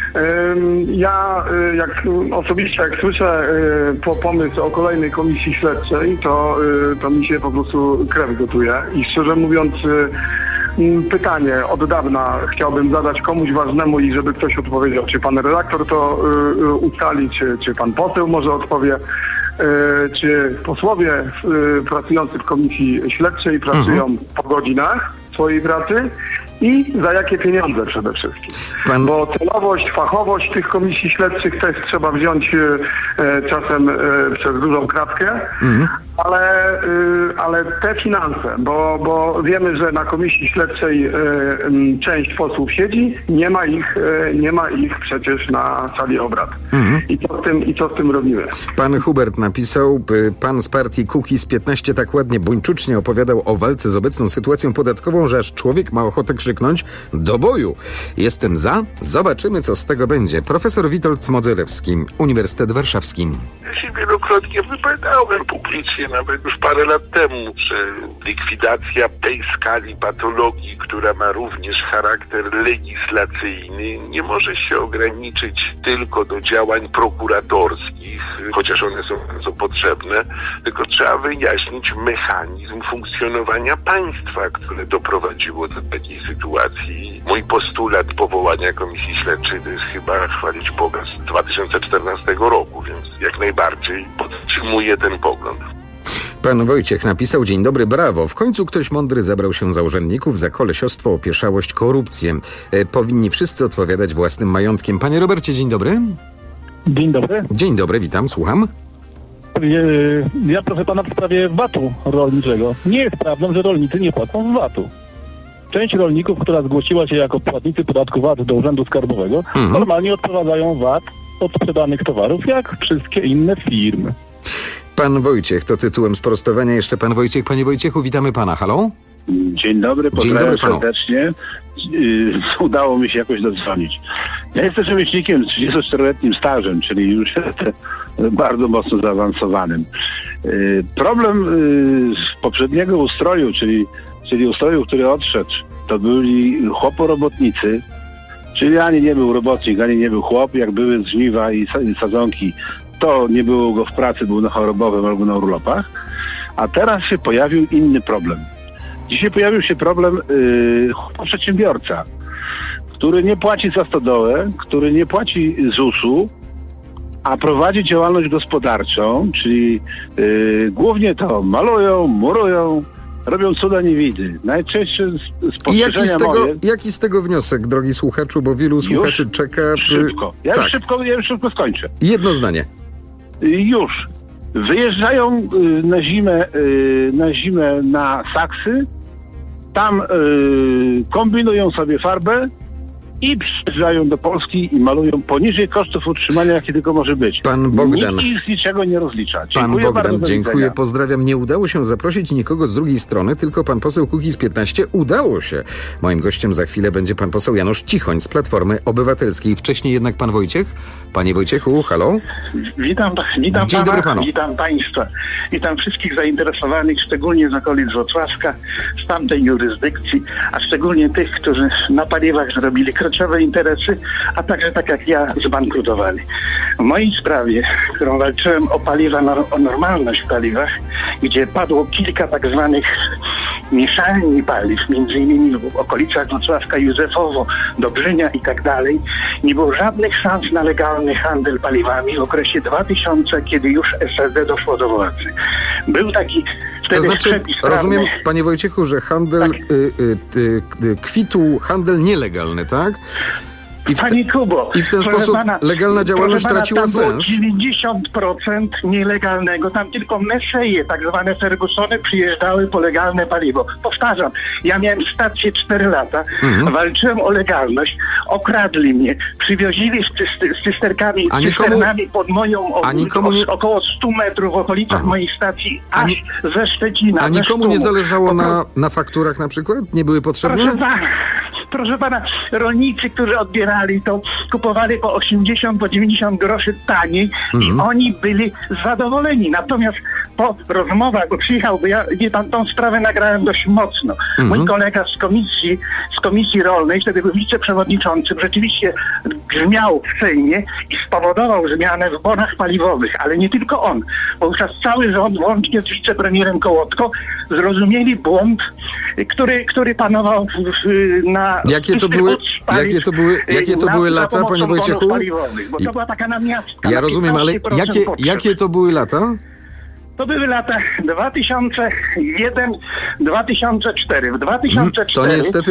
Ja osobiście jak słyszę pomysł o kolejnej komisji śledczej, to mi się po prostu krew gotuje. I szczerze mówiąc, pytanie od dawna chciałbym zadać komuś ważnemu i żeby ktoś odpowiedział. Czy pan redaktor to ustali, czy pan poseł może odpowie. Czy posłowie pracujący w komisji śledczej pracują po godzinach swojej pracy i za jakie pieniądze przede wszystkim. Bo celowość, fachowość tych komisji śledczych też trzeba wziąć czasem przez dużą kratkę, ale te finanse, bo wiemy, że na komisji śledczej część posłów siedzi, nie ma ich przecież na sali obrad. I co z tym robimy? Pan Hubert napisał, pan z partii Kukiz 15 tak ładnie, buńczucznie opowiadał o walce z obecną sytuacją podatkową, że aż człowiek ma ochotę krzyknąć do boju. Jestem za, zobaczymy, co z tego będzie. Profesor Witold Modzelewski, Uniwersytet Warszawski. Ja się wielokrotnie wypowiadałem publicznie, nawet już parę lat temu, że likwidacja tej skali patologii, która ma również charakter legislacyjny, nie może się ograniczyć tylko do działań prokuratorskich, chociaż one są bardzo potrzebne, tylko trzeba wyjaśnić mechanizm funkcjonowania państwa, które doprowadziło do takiej sytuacji. Mój postulat powołania komisji śledczej to jest chyba, chwalić Boga, z 2014 roku, więc jak najbardziej podtrzymuję ten pogląd. Pan Wojciech napisał: dzień dobry, brawo. W końcu ktoś mądry zabrał się za urzędników, za kolesiostwo, opieszałość, korupcję. Powinni wszyscy odpowiadać własnym majątkiem. Panie Robercie, dzień dobry. Dzień dobry. Dzień dobry, witam, słucham. Ja proszę pana w sprawie VAT-u rolniczego. Nie jest prawdą, że rolnicy nie płacą VAT-u. Część rolników, która zgłosiła się jako płatnicy podatku VAT do Urzędu Skarbowego, normalnie odprowadzają VAT od sprzedanych towarów, jak wszystkie inne firmy. Pan Wojciech, to tytułem sprostowania jeszcze pan Wojciech. Panie Wojciechu, witamy pana. Halo? Dzień dobry, pozdrawiam serdecznie. Udało mi się jakoś dodzwonić. Ja jestem rzemieślnikiem z 34-letnim stażem, czyli już bardzo mocno zaawansowanym. Problem z poprzedniego ustroju, czyli ustroju, który odszedł, to byli chłoporobotnicy, czyli ani nie był robotnik, ani nie był chłop. Jak były żniwa i sadzonki, to nie było go w pracy, był na chorobowym albo na urlopach, a teraz się pojawił inny problem. Dzisiaj pojawił się problem przedsiębiorca, który nie płaci za stodołę, który nie płaci ZUS-u, a prowadzi działalność gospodarczą, czyli głównie to malują, murują, robią cuda niewidy. Najczęściej spostrzeżenia Jaki z tego wniosek, drogi słuchaczu, bo wielu słuchaczy czeka... Szybko. Ja już szybko skończę. Jedno zdanie. Już. Wyjeżdżają na zimę na Saksy, tam kombinują sobie farbę i przyjeżdżają do Polski i malują poniżej kosztów utrzymania, jakie tylko może być. Pan Bogdan. Nikt ich z niczego nie rozlicza. Pan Bogdan, dziękuję, pozdrawiam. Nie udało się zaprosić nikogo z drugiej strony, tylko pan poseł Kukiz15 udało się. Moim gościem za chwilę będzie pan poseł Janusz Cichoń z Platformy Obywatelskiej. Wcześniej jednak pan Wojciech. Panie Wojciechu, halo? Witam Dzień dobry panu. Witam państwa. Witam wszystkich zainteresowanych, szczególnie z okolic Wrocławka, z tamtej jurysdykcji, a szczególnie tych, którzy na paliwach zrobili kluczowe interesy, a także tak jak ja zbankrutowali. W mojej sprawie, którą walczyłem o paliwa, o normalność w paliwach, gdzie padło kilka tak zwanych mieszalni paliw, między innymi w okolicach Wrocławka, Józefowo, Dobrzynia i tak dalej, nie było żadnych szans na legalny handel paliwami w okresie 2000, kiedy już SLD doszło do władzy. Był taki wtedy to znaczy, przepis rozumiem, prawny. panie Wojciechu, że handel kwitł handel nielegalny, tak? Panie Kubo, I w ten sposób legalna działalność straciła sens? 90% nielegalnego. Tam tylko meseje, tak zwane Fergusony, przyjeżdżały po legalne paliwo. Powtarzam, ja miałem stację 4 lata, walczyłem o legalność, okradli mnie, przywiozili z cysternami pod moją około 100 metrów w okolicach mojej stacji, aż ze Szczecina. A nikomu nie zależało na fakturach na przykład? Nie były potrzebne? Proszę pana, rolnicy, którzy odbierali to, kupowali po 80, po 90 groszy taniej i oni byli zadowoleni. Natomiast po rozmowach, bo przyjechał, bo ja tą sprawę nagrałem dość mocno. Mój kolega z komisji rolnej, wtedy był wiceprzewodniczącym, rzeczywiście grzmiał w Sejmie i spowodował zmianę w bonach paliwowych, ale nie tylko on. Wówczas cały rząd, łącznie z wicepremierem Kołotko, zrozumieli błąd, który panował na... Jakie to były lata, panie Wojciechu? Bo to była taka namiastka. Ja rozumiem, ale jakie to były lata? To były lata 2001-2004. W 2004 to niestety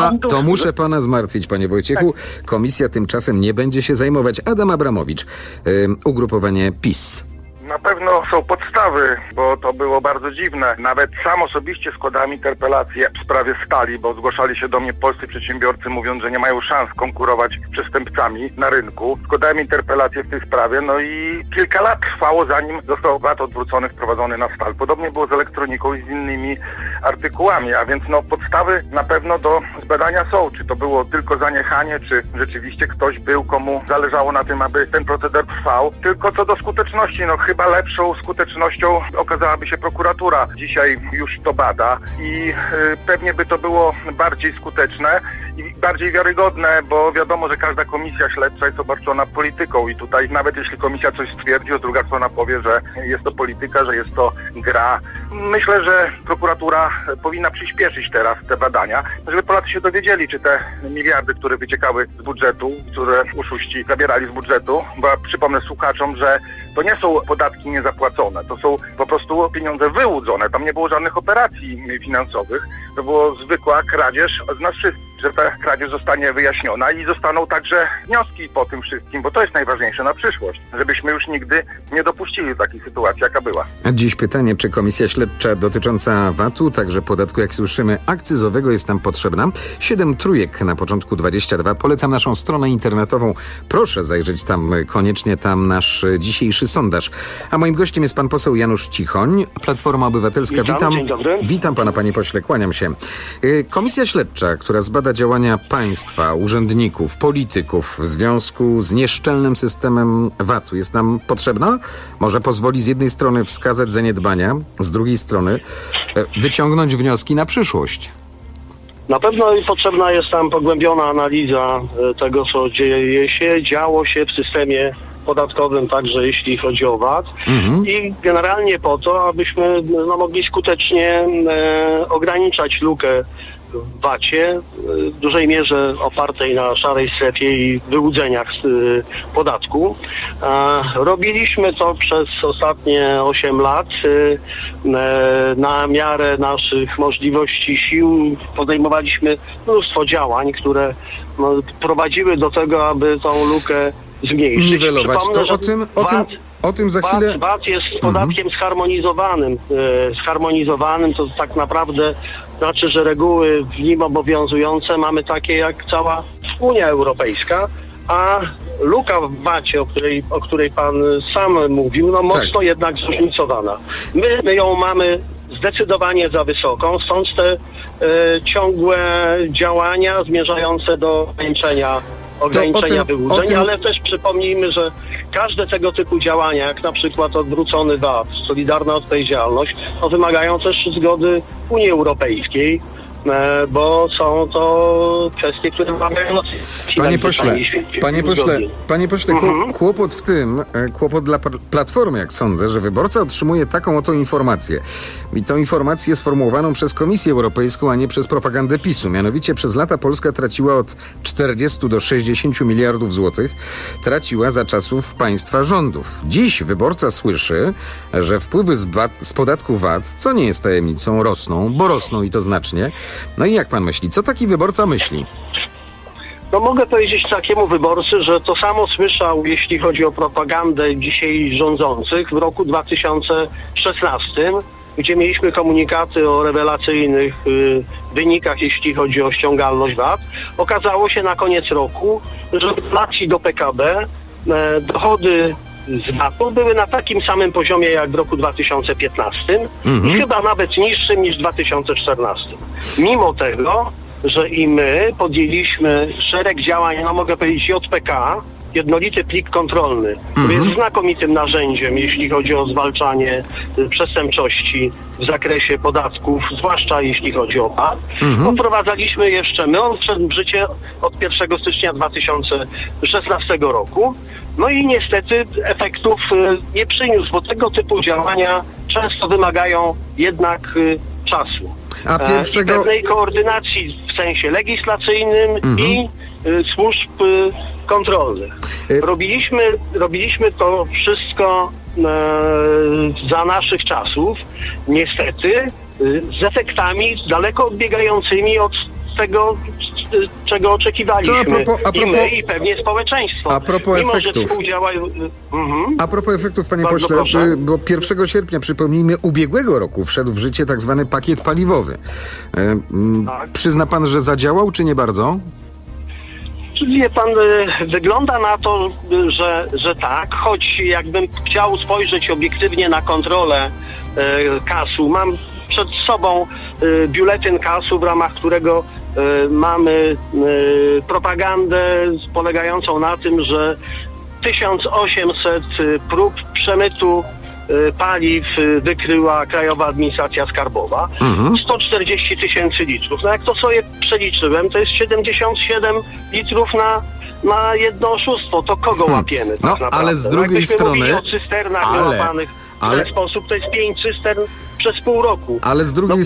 muszę pana zmartwić, panie Wojciechu. Tak. Komisja tymczasem nie będzie się zajmować. Adam Abramowicz, ugrupowanie PiS. Na pewno są podstawy, bo to było bardzo dziwne. Nawet sam osobiście składałem interpelację w sprawie stali, bo zgłaszali się do mnie polscy przedsiębiorcy, mówiąc, że nie mają szans konkurować z przestępcami na rynku. Składałem interpelację w tej sprawie, no i kilka lat trwało, zanim został VAT odwrócony, wprowadzony na stal. Podobnie było z elektroniką i z innymi artykułami, a więc podstawy na pewno do zbadania są. Czy to było tylko zaniechanie, czy rzeczywiście ktoś był, komu zależało na tym, aby ten proceder trwał. Tylko co do skuteczności, chyba lepszą skutecznością okazałaby się prokuratura. Dzisiaj już to bada i pewnie by to było bardziej skuteczne i bardziej wiarygodne, bo wiadomo, że każda komisja śledcza jest obarczona polityką i tutaj nawet jeśli komisja coś stwierdzi, a druga strona powie, że jest to polityka, że jest to gra. Myślę, że prokuratura powinna przyspieszyć teraz te badania, żeby Polacy się dowiedzieli, czy te miliardy, które wyciekały z budżetu, które oszuści zabierali z budżetu, bo ja przypomnę słuchaczom, że to nie są podatki niezapłacone, to są po prostu pieniądze wyłudzone, tam nie było żadnych operacji finansowych, to było zwykła kradzież z nas wszystkich, że ta kradzież zostanie wyjaśniona i zostaną także wnioski po tym wszystkim, bo to jest najważniejsze na przyszłość, żebyśmy już nigdy nie dopuścili takiej sytuacji, jaka była. A dziś pytanie, czy komisja śledcza dotycząca VAT-u, także podatku, jak słyszymy, akcyzowego jest nam potrzebna? 7 trójek na początku 22. Polecam naszą stronę internetową. Proszę zajrzeć tam, koniecznie tam nasz dzisiejszy sondaż. A moim gościem jest pan poseł Janusz Cichoń, Platforma Obywatelska. Witam. Dzień dobry. Witam pana, panie pośle, kłaniam się. Komisja śledcza, która zbada działania państwa, urzędników, polityków w związku z nieszczelnym systemem VAT-u jest nam potrzebna? Może pozwoli z jednej strony wskazać zaniedbania, z drugiej strony wyciągnąć wnioski na przyszłość. Na pewno potrzebna jest tam pogłębiona analiza tego, co działo się w systemie podatkowym, także jeśli chodzi o VAT. I generalnie po to, abyśmy mogli skutecznie ograniczać lukę w VAT-ie, w dużej mierze opartej na szarej strefie i wyłudzeniach z podatku. Robiliśmy to przez ostatnie 8 lat na miarę naszych możliwości, sił. Podejmowaliśmy mnóstwo działań, które prowadziły do tego, aby tą lukę zmniejszyć. Niwelować. O tym za chwilę... VAT jest podatkiem zharmonizowanym, to tak naprawdę znaczy, że reguły w nim obowiązujące mamy takie jak cała Unia Europejska, a luka w VAT-ie, o której pan sam mówił, mocno jednak zróżnicowana. My ją mamy zdecydowanie za wysoką, stąd te ciągłe działania zmierzające do ograniczenia wyłudzeń, ale też przypomnijmy, że każde tego typu działania, jak na przykład odwrócony VAT, solidarna odpowiedzialność, wymagają też zgody Unii Europejskiej, bo są to kwestie, które wymagają... Panie pośle, kłopot w tym, kłopot dla Platformy, jak sądzę, że wyborca otrzymuje taką oto informację. I tą informację sformułowaną przez Komisję Europejską, a nie przez propagandę PiS-u. Mianowicie przez lata Polska traciła od 40 do 60 miliardów złotych. Traciła za czasów państwa rządów. Dziś wyborca słyszy, że wpływy z podatku VAT, co nie jest tajemnicą, rosną, bo rosną i to znacznie. No i jak pan myśli? Co taki wyborca myśli? Mogę powiedzieć takiemu wyborcy, że to samo słyszał, jeśli chodzi o propagandę dzisiaj rządzących w roku 2016, gdzie mieliśmy komunikaty o rewelacyjnych wynikach, jeśli chodzi o ściągalność VAT. Okazało się na koniec roku, że w relacji do PKB dochody z VAT-u były na takim samym poziomie jak w roku 2015 i chyba nawet niższym niż w 2014. Mimo tego, że i my podjęliśmy szereg działań, mogę powiedzieć JPK, jednolity plik kontrolny, który jest znakomitym narzędziem, jeśli chodzi o zwalczanie przestępczości w zakresie podatków, zwłaszcza jeśli chodzi o VAT. Wprowadzaliśmy jeszcze my, on wszedł w życie od 1 stycznia 2016 roku. No i niestety efektów nie przyniósł, bo tego typu działania często wymagają jednak czasu. I pewnej koordynacji w sensie legislacyjnym i służb kontrolnych. Robiliśmy to wszystko za naszych czasów, niestety z efektami daleko odbiegającymi od tego, czego oczekiwaliśmy i my, i pewnie społeczeństwo. A propos efektów. A propos efektów, panie pośle, bo 1 sierpnia, przypomnijmy, ubiegłego roku wszedł w życie tak zwany pakiet paliwowy. Przyzna pan, że zadziałał, czy nie bardzo? Wie pan, wygląda na to, że tak, choć jakbym chciał spojrzeć obiektywnie na kontrolę KAS-u, mam przed sobą biuletyn KAS-u, w ramach którego mamy propagandę polegającą na tym, że 1800 prób przemytu paliw wykryła Krajowa Administracja Skarbowa. 140 000 litrów. Jak to sobie przeliczyłem, to jest 77 litrów na jedno oszustwo. To kogo łapiemy tak naprawdę? Ale z drugiej strony... Mówili o cysternach wyłapanych w ten sposób, to jest 5 cystern przez pół roku. Ale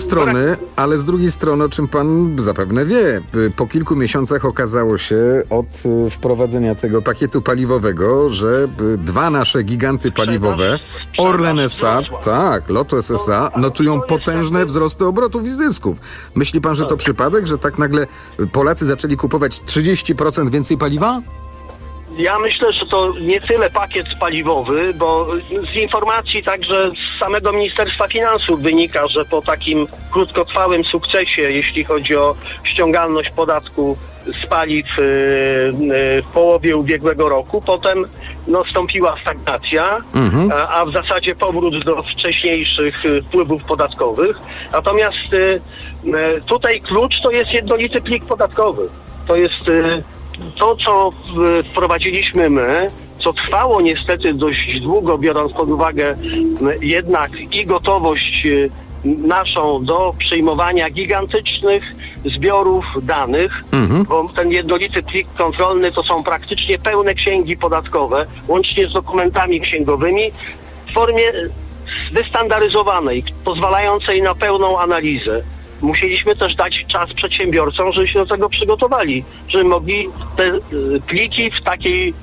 z drugiej strony, o czym pan zapewne wie, po kilku miesiącach okazało się od wprowadzenia tego pakietu paliwowego, że dwa nasze giganty paliwowe, Orlen S.A., Lotos S.A., notują potężne wzrosty obrotów i zysków. Myśli pan, że to przypadek, że tak nagle Polacy zaczęli kupować 30% więcej paliwa? Ja myślę, że to nie tyle pakiet paliwowy, bo z informacji także z samego Ministerstwa Finansów wynika, że po takim krótkotrwałym sukcesie, jeśli chodzi o ściągalność podatku z paliw w połowie ubiegłego roku, potem nastąpiła stagnacja, a w zasadzie powrót do wcześniejszych wpływów podatkowych. Natomiast tutaj klucz to jest jednolity plik podatkowy. To jest to, co wprowadziliśmy my, co trwało niestety dość długo, biorąc pod uwagę jednak i gotowość naszą do przyjmowania gigantycznych zbiorów danych, bo ten jednolity plik kontrolny to są praktycznie pełne księgi podatkowe, łącznie z dokumentami księgowymi w formie wystandaryzowanej, pozwalającej na pełną analizę. Musieliśmy też dać czas przedsiębiorcom, żeby się do tego przygotowali, żeby mogli te pliki w takiej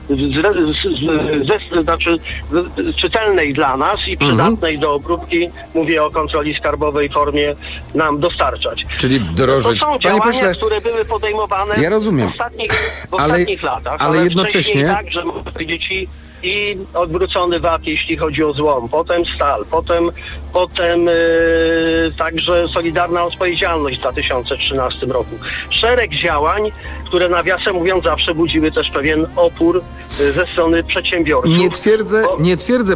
czytelnej dla nas i przydatnej do obróbki, mówię o kontroli skarbowej formie, nam dostarczać. Czyli wdrożyć. To są działania, które były podejmowane w ostatnich latach, ale jednocześnie tak, że można powiedzieć i odwrócony VAT, jeśli chodzi o złom, potem stal, potem także solidarna odpowiedzialność w 2013 roku. Szereg działań, które nawiasem mówiąc zawsze budziły też pewien opór ze strony przedsiębiorców. Nie twierdzę,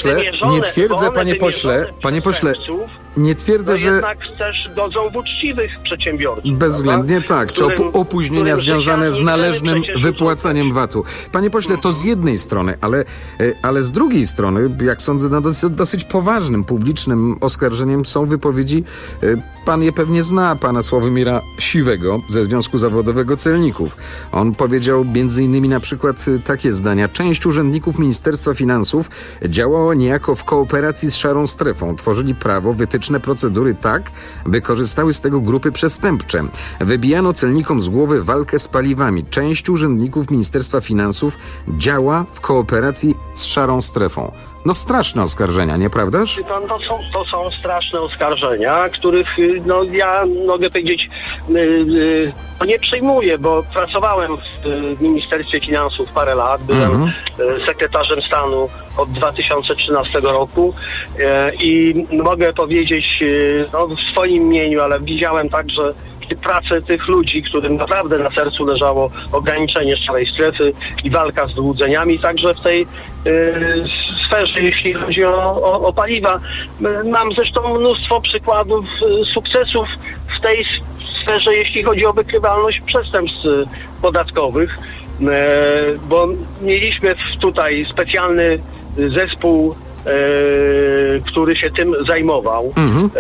panie pośle, nie twierdzę, że jednak też godzą w uczciwych przedsiębiorców. Bezwzględnie tak, czy opóźnienia związane z należnym wypłacaniem VAT-u. Panie pośle, to z jednej strony, ale z drugiej strony, jak sądzę, dosyć poważnym, publicznym oskarżeniem są wypowiedzi, pan je pewnie zna, pana Sławomira Siwego ze Związku Zawodowego Celników. On powiedział m.in. na przykład takie zdania: część urzędników Ministerstwa Finansów działała niejako w kooperacji z szarą strefą. Tworzyli prawo, wytyczne procedury tak, by korzystały z tego grupy przestępcze. Wybijano celnikom z głowy walkę z paliwami. Część urzędników Ministerstwa Finansów działa w kooperacji z szarą strefą. No straszne oskarżenia, nieprawdaż? To są straszne oskarżenia, których ja mogę powiedzieć, nie przyjmuję, bo pracowałem w Ministerstwie Finansów parę lat, byłem sekretarzem stanu od 2013 roku i mogę powiedzieć w swoim imieniu, ale widziałem także pracę tych ludzi, którym naprawdę na sercu leżało ograniczenie szarej strefy i walka z wyłudzeniami, także w tej sferze, jeśli chodzi o paliwa. Mam zresztą mnóstwo przykładów sukcesów w tej sferze, jeśli chodzi o wykrywalność przestępstw podatkowych, bo mieliśmy tutaj specjalny zespół, który się tym zajmował.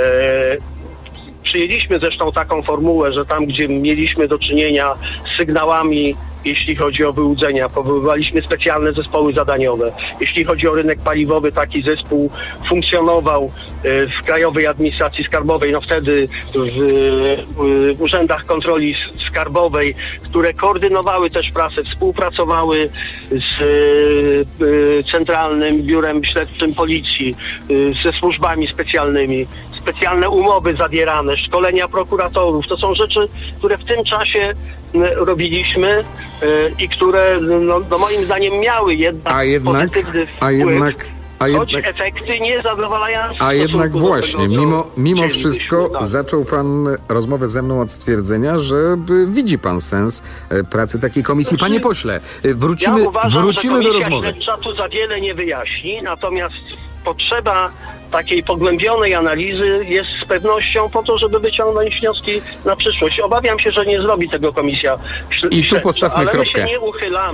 Przyjęliśmy zresztą taką formułę, że tam, gdzie mieliśmy do czynienia z sygnałami, jeśli chodzi o wyłudzenia, powoływaliśmy specjalne zespoły zadaniowe. Jeśli chodzi o rynek paliwowy, taki zespół funkcjonował w Krajowej Administracji Skarbowej, wtedy w urzędach kontroli skarbowej, które koordynowały też pracę, współpracowały z Centralnym Biurem Śledczym Policji, ze służbami specjalnymi. Specjalne umowy zawierane, szkolenia prokuratorów. To są rzeczy, które w tym czasie robiliśmy i które moim zdaniem miały pozytywny wpływ. Choć efekty niezadowalające. A jednak właśnie, mimo wszystko zaczął pan rozmowę ze mną od stwierdzenia, że widzi pan sens pracy takiej komisji. Panie pośle, wrócimy do rozmowy. Śledcza tu za wiele nie wyjaśni, natomiast potrzeba takiej pogłębionej analizy jest z pewnością po to, żeby wyciągnąć wnioski na przyszłość. Obawiam się, że nie zrobi tego komisja śledcza. I tu postawmy kropkę. My się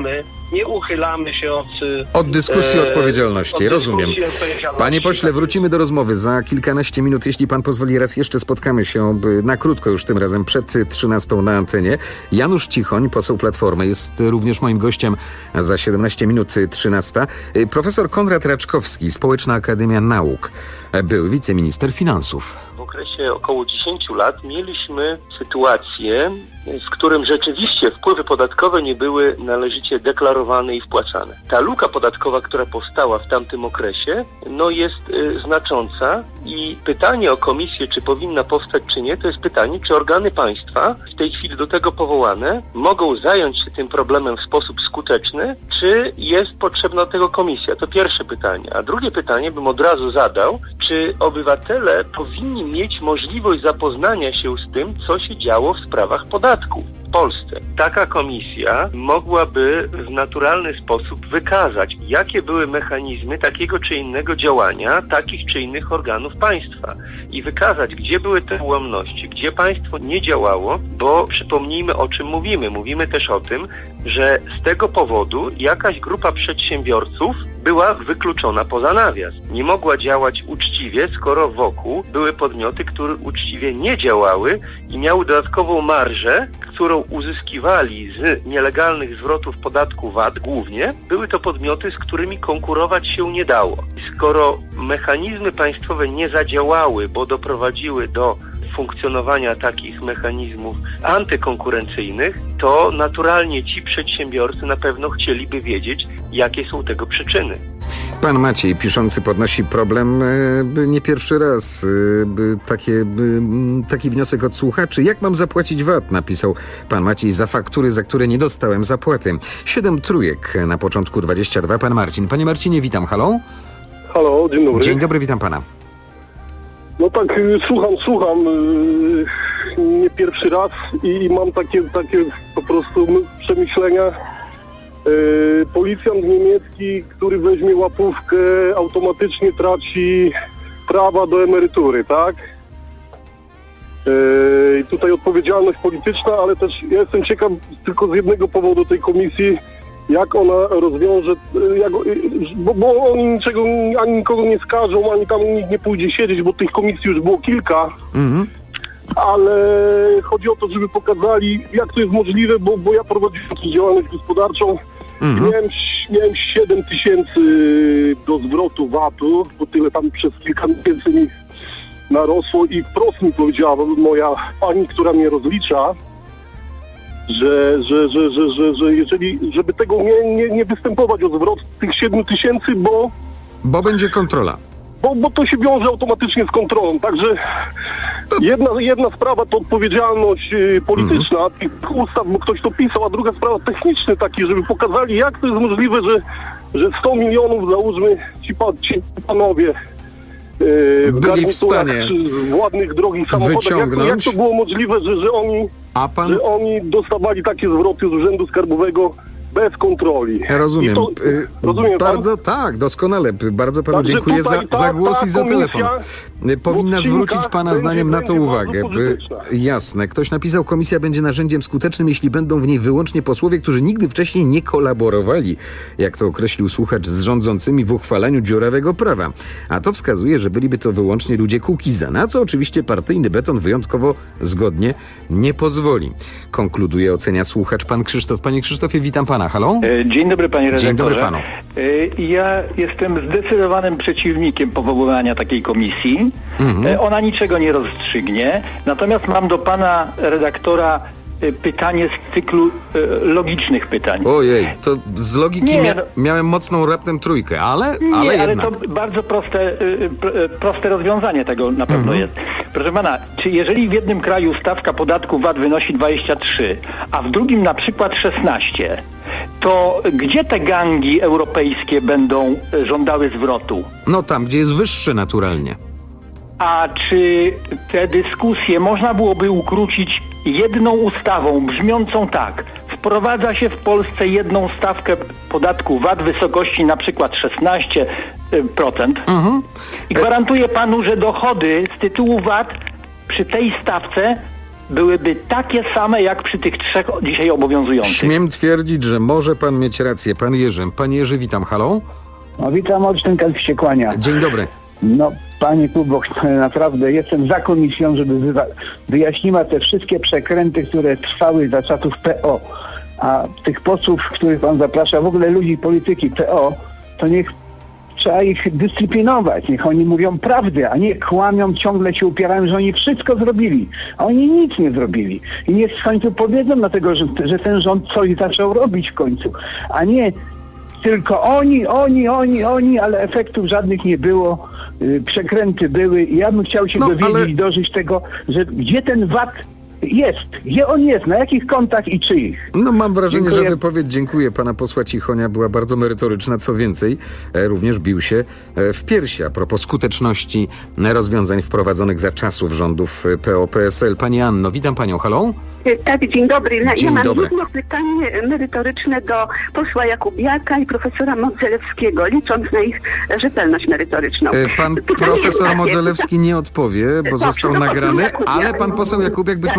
nie uchylamy się od dyskusji odpowiedzialności. Rozumiem. Panie pośle, wrócimy do rozmowy za kilkanaście minut. Jeśli pan pozwoli, raz jeszcze spotkamy się na krótko już tym razem przed 13 na antenie. Janusz Cichoń, poseł Platformy, jest również moim gościem za 17 minut 13. Profesor Konrad Raczkowski, Społeczna Akademia Nauk, był wiceminister finansów. W okresie około 10 lat mieliśmy sytuację, w którym rzeczywiście wpływy podatkowe nie były należycie deklarowane i wpłacane. Ta luka podatkowa, która powstała w tamtym okresie, jest znacząca i pytanie o komisję, czy powinna powstać, czy nie, to jest pytanie, czy organy państwa w tej chwili do tego powołane mogą zająć się tym problemem w sposób skuteczny, czy jest potrzebna do tego komisja. To pierwsze pytanie. A drugie pytanie bym od razu zadał, czy obywatele powinni mieć możliwość zapoznania się z tym, co się działo w sprawach podatków w Polsce. Taka komisja mogłaby w naturalny sposób wykazać, jakie były mechanizmy takiego czy innego działania takich czy innych organów państwa i wykazać, gdzie były te ułomności, gdzie państwo nie działało, bo przypomnijmy, o czym mówimy. Mówimy też o tym, że z tego powodu jakaś grupa przedsiębiorców była wykluczona poza nawias. Nie mogła działać uczciwie, skoro wokół były podmioty, które uczciwie nie działały i miały dodatkową marżę, którą uzyskiwali z nielegalnych zwrotów podatku VAT głównie. Były to podmioty, z którymi konkurować się nie dało. Skoro mechanizmy państwowe nie zadziałały, bo doprowadziły do funkcjonowania takich mechanizmów antykonkurencyjnych, to naturalnie ci przedsiębiorcy na pewno chcieliby wiedzieć, jakie są tego przyczyny. Pan Maciej piszący podnosi problem nie pierwszy raz. Taki wniosek od słuchaczy. Jak mam zapłacić VAT? Napisał pan Maciej za faktury, za które nie dostałem zapłaty. 7 trójek na początku 22. Pan Marcin. Panie Marcinie, witam. Halo? Halo, dzień dobry. Dzień dobry, witam pana. No tak, słucham nie pierwszy raz i mam takie po prostu przemyślenia. Policjant niemiecki, który weźmie łapówkę, automatycznie traci prawa do emerytury, tak? I tutaj odpowiedzialność polityczna, ale też ja jestem ciekaw tylko z jednego powodu tej komisji, jak ona rozwiąże, bo oni niczego, ani nikogo nie skażą, ani tam nikt nie pójdzie siedzieć, bo tych komisji już było kilka. Ale chodzi o to, żeby pokazali, jak to jest możliwe, bo ja prowadziłem działalność gospodarczą i miałem 7 000 do zwrotu VAT-u, bo tyle tam przez kilka miesięcy mi narosło i wprost mi powiedziała moja pani, która mnie rozlicza, że jeżeli, żeby tego nie występować o zwrot tych 7 000, bo będzie kontrola. Bo to się wiąże automatycznie z kontrolą. Także jedna sprawa to odpowiedzialność polityczna tych ustaw, bo ktoś to pisał, a druga sprawa techniczna taki, żeby pokazali, jak to jest możliwe, że 100 milionów, załóżmy, ci panowie byli w stanie w ładnych, drogich samochodach. Jak to było możliwe, że oni dostawali takie zwroty z Urzędu Skarbowego bez kontroli. Rozumiem. Rozumiem bardzo, tak, doskonale. Bardzo panu dziękuję za głos i za telefon. Powinna zwrócić pana zdaniem na to uwagę. Jasne. Ktoś napisał, komisja będzie narzędziem skutecznym, jeśli będą w niej wyłącznie posłowie, którzy nigdy wcześniej nie kolaborowali, jak to określił słuchacz, z rządzącymi w uchwalaniu dziurawego prawa. A to wskazuje, że byliby to wyłącznie ludzie Kukiza, na co oczywiście partyjny beton wyjątkowo zgodnie nie pozwoli. Konkluduje, ocenia słuchacz pan Krzysztof. Panie Krzysztofie, witam pana. Halo? Dzień dobry, panie redaktorze. Dzień dobry panu. Ja jestem zdecydowanym przeciwnikiem powoływania takiej komisji. Ona niczego nie rozstrzygnie. Natomiast mam do pana redaktora pytanie z cyklu logicznych pytań. Ojej, to z logiki miałem mocną raptem trójkę, ale jednak. Ale to bardzo proste rozwiązanie tego na pewno jest. Proszę pana, czy jeżeli w jednym kraju stawka podatku VAT wynosi 23, a w drugim na przykład 16, to gdzie te gangi europejskie będą żądały zwrotu? No tam, gdzie jest wyższy naturalnie. A czy te dyskusje można byłoby ukrócić jedną ustawą brzmiącą tak? Wprowadza się w Polsce jedną stawkę podatku VAT w wysokości na przykład 16%. I gwarantuję panu, że dochody z tytułu VAT przy tej stawce byłyby takie same jak przy tych 3 dzisiaj obowiązujących. Śmiem twierdzić, że może pan mieć rację. Pan Jerzy. Panie Jerzy, witam. Halo? No, witam, Olsztynka się kłania. Dzień dobry. No, panie Kubok, naprawdę jestem za komisją, żeby wyjaśniła te wszystkie przekręty, które trwały za czasów PO. A tych posłów, których pan zaprasza, w ogóle ludzi polityki PO, to niech trzeba ich dyscyplinować. Niech oni mówią prawdę, a nie kłamią, ciągle się upierają, że oni wszystko zrobili. A oni nic nie zrobili. I niech w końcu powiedzą dlatego, że ten rząd coś zaczął robić w końcu. A nie tylko oni, ale efektów żadnych nie było. Przekręty były i ja bym chciał się dowiedzieć, dożyć tego, że gdzie ten VAT jest, gdzie on jest, na jakich kontach i czyich. No mam wrażenie, że wypowiedź, dziękuję, pana posła Cichonia była bardzo merytoryczna, co więcej, również bił się w piersi a propos skuteczności rozwiązań wprowadzonych za czasów rządów PO-PSL. Pani Anno, witam panią, halo? Tak, dzień dobry. Dzień ja mam dobry. jedno pytanie merytoryczne do posła Jakubiaka i profesora Modzelewskiego, licząc na ich rzetelność merytoryczną. Pan profesor Modzelewski nie odpowie, bo został nagrany, ale pan poseł Jakubiak być może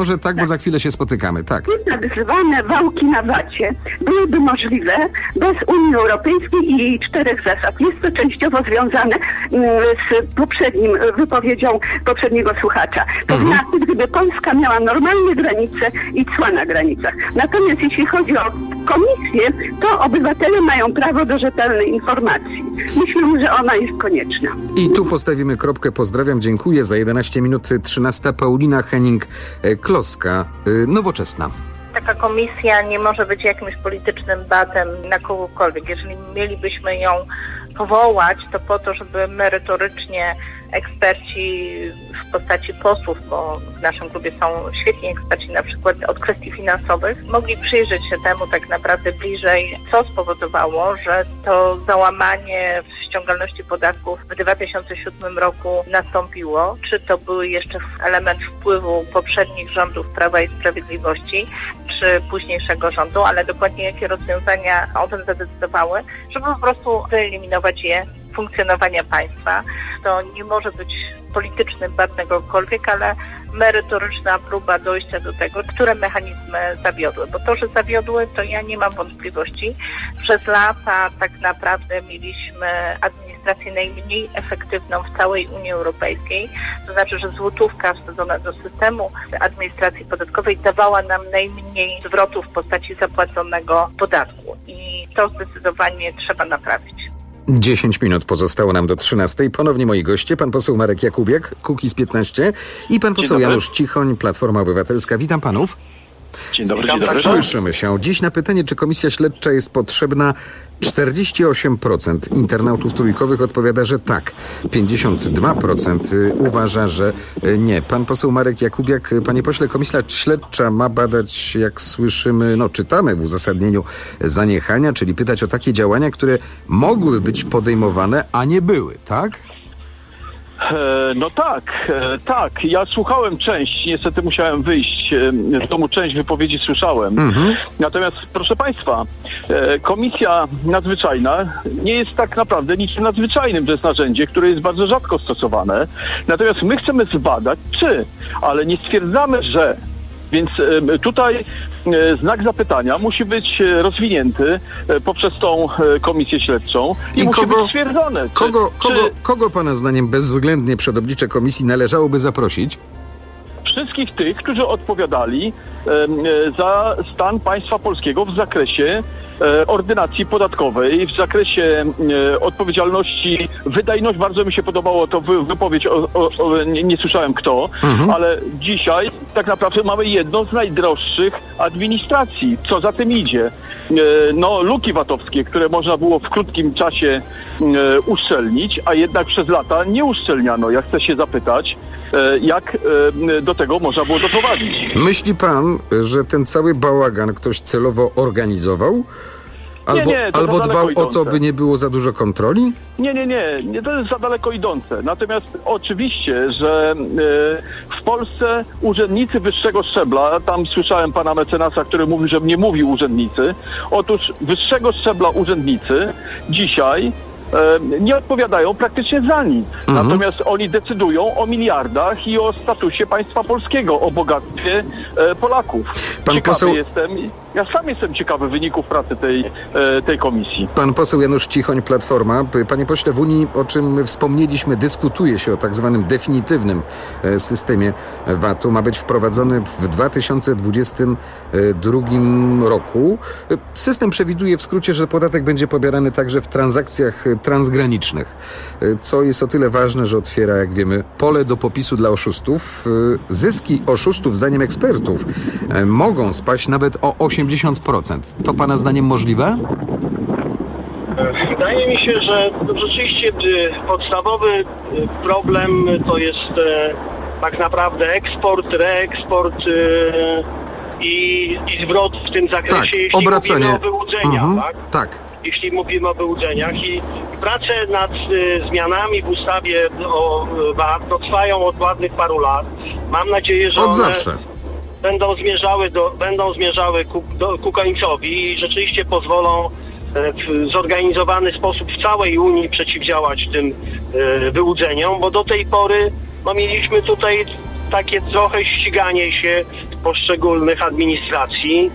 może tak, bo za chwilę się spotykamy. Tak. Tak zwane wałki na VAT-ie byłyby możliwe bez Unii Europejskiej i jej 4 zasad. Jest to częściowo związane z poprzednim wypowiedzią poprzedniego słuchacza. To znaczy, gdyby Polska miała normalne granice i cła na granicach. Natomiast jeśli chodzi o komisję, to obywatele mają prawo do rzetelnej informacji. Myślę, że ona jest konieczna. I tu postawimy kropkę. Pozdrawiam, dziękuję. Za 11 minut 13. Paulina Henning-Kloska, Nowoczesna. Taka komisja nie może być jakimś politycznym batem na kogokolwiek. Jeżeli mielibyśmy ją powołać, to po to, żeby merytorycznie eksperci w postaci posłów, bo w naszym klubie są świetni eksperci na przykład od kwestii finansowych, mogli przyjrzeć się temu tak naprawdę bliżej, co spowodowało, że to załamanie w ściągalności podatków w 2007 roku nastąpiło, czy to był jeszcze element wpływu poprzednich rządów Prawa i Sprawiedliwości, czy późniejszego rządu, ale dokładnie jakie rozwiązania o tym zadecydowały, żeby po prostu wyeliminować je funkcjonowania państwa. To nie może być polityczny bat na kogokolwiek, ale merytoryczna próba dojścia do tego, które mechanizmy zawiodły. Bo to, że zawiodły, to ja nie mam wątpliwości. Przez lata tak naprawdę mieliśmy administrację najmniej efektywną w całej Unii Europejskiej. To znaczy, że złotówka wsadzona do systemu administracji podatkowej dawała nam najmniej zwrotów w postaci zapłaconego podatku. I to zdecydowanie trzeba naprawić. 10 minut pozostało nam do 13. Ponownie moi goście, pan poseł Marek Jakubiak, Kukiz15 i pan poseł Janusz Cichoń, Platforma Obywatelska. Witam panów. Dzień dobry, dzień dobry. Słyszymy się. Dziś na pytanie, czy komisja śledcza jest potrzebna, 48% internautów trójkowych odpowiada, że tak. 52% uważa, że nie. Pan poseł Marek Jakubiak, panie pośle, komisja śledcza ma badać, jak słyszymy, czytamy w uzasadnieniu, zaniechania, czyli pytać o takie działania, które mogły być podejmowane, a nie były, tak? No tak. Ja słuchałem niestety musiałem wyjść z domu, część wypowiedzi słyszałem. Natomiast, proszę państwa, komisja nadzwyczajna nie jest tak naprawdę niczym nadzwyczajnym. To jest narzędzie, które jest bardzo rzadko stosowane. Natomiast my chcemy zbadać, ale nie stwierdzamy, że. Więc tutaj znak zapytania musi być rozwinięty poprzez tą komisję śledczą i musi być stwierdzone. Kogo pana zdaniem bezwzględnie przed oblicze komisji należałoby zaprosić? Wszystkich tych, którzy odpowiadali za stan państwa polskiego w zakresie ordynacji podatkowej, w zakresie odpowiedzialności, wydajność. Bardzo mi się podobało to wypowiedź, nie słyszałem kto, ale dzisiaj tak naprawdę mamy jedną z najdroższych administracji. Co za tym idzie? Luki VAT-owskie, które można było w krótkim czasie uszczelnić, a jednak przez lata nie uszczelniano. Ja chcę się zapytać, jak do tego można było doprowadzić. Myśli pan, że ten cały bałagan ktoś celowo organizował? Albo dbał o to, by nie było za dużo kontroli? Nie, to jest za daleko idące. Natomiast oczywiście, że w Polsce urzędnicy wyższego szczebla, tam słyszałem pana mecenasa, który mówił, że nie mówił urzędnicy. Otóż wyższego szczebla urzędnicy dzisiaj nie odpowiadają praktycznie za nic. Natomiast oni decydują o miliardach i o statusie państwa polskiego, o bogactwie Polaków. Ja sam jestem ciekawy wyników pracy tej komisji. Pan poseł Janusz Cichoń, Platforma. Panie pośle, w Unii, o czym wspomnieliśmy, dyskutuje się o tak zwanym definitywnym systemie VAT-u. Ma być wprowadzony w 2022 roku. System przewiduje w skrócie, że podatek będzie pobierany także w transakcjach transgranicznych, co jest o tyle ważne, że otwiera, jak wiemy, pole do popisu dla oszustów. Zyski oszustów, zdaniem ekspertów, mogą spaść nawet o 80%. To pana zdaniem możliwe? Wydaje mi się, że rzeczywiście podstawowy problem to jest tak naprawdę eksport, reeksport i zwrot w tym zakresie, jeśli mówimy o wyłudzeniach. Tak. Jeśli mówimy o wyłudzeniach i prace nad zmianami w ustawie o VAT trwają od ładnych paru lat. Mam nadzieję, że one będą zmierzały ku końcowi i rzeczywiście pozwolą w zorganizowany sposób w całej Unii przeciwdziałać tym wyłudzeniom, bo do tej pory mieliśmy tutaj takie trochę ściganie się poszczególnych administracji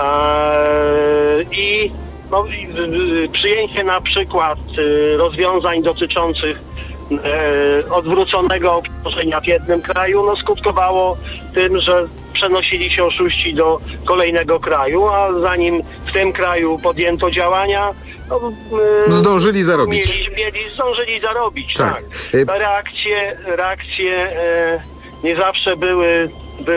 i przyjęcie na przykład rozwiązań dotyczących odwróconego obciążenia w jednym kraju skutkowało tym, że przenosili się oszuści do kolejnego kraju, a zanim w tym kraju podjęto działania, zdążyli zarobić. Zdążyli zarobić, tak. Te reakcje nie zawsze były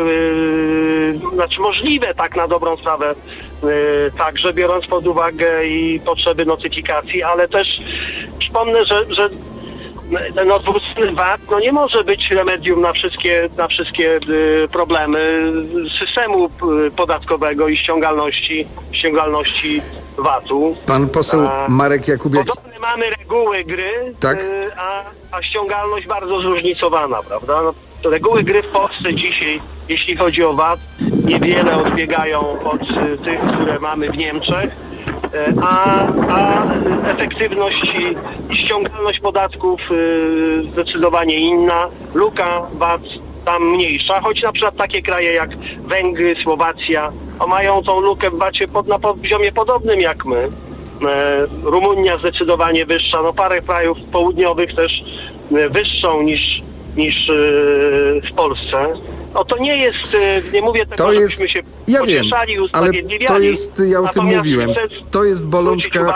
możliwe tak na dobrą sprawę, także biorąc pod uwagę i potrzeby notyfikacji, ale też przypomnę, że ten odwrócony VAT nie może być remedium na wszystkie problemy systemu podatkowego i ściągalności VAT-u. Pan poseł Marek Jakubiak. Podobne mamy reguły gry, tak? A ściągalność bardzo zróżnicowana, prawda? Reguły gry w Polsce dzisiaj, jeśli chodzi o VAT, niewiele odbiegają od tych, które mamy w Niemczech, a efektywność i ściągalność podatków zdecydowanie inna. Luka VAT tam mniejsza, choć na przykład takie kraje jak Węgry, Słowacja mają tą lukę w VAT-ie na poziomie podobnym jak my. Rumunia zdecydowanie wyższa, parę krajów południowych też wyższą niż w Polsce. To nie jest, nie mówię tego, żebyśmy się pocieszali, usprawiedliwiali. Ale to jest, ja o tym mówiłem, to jest bolączka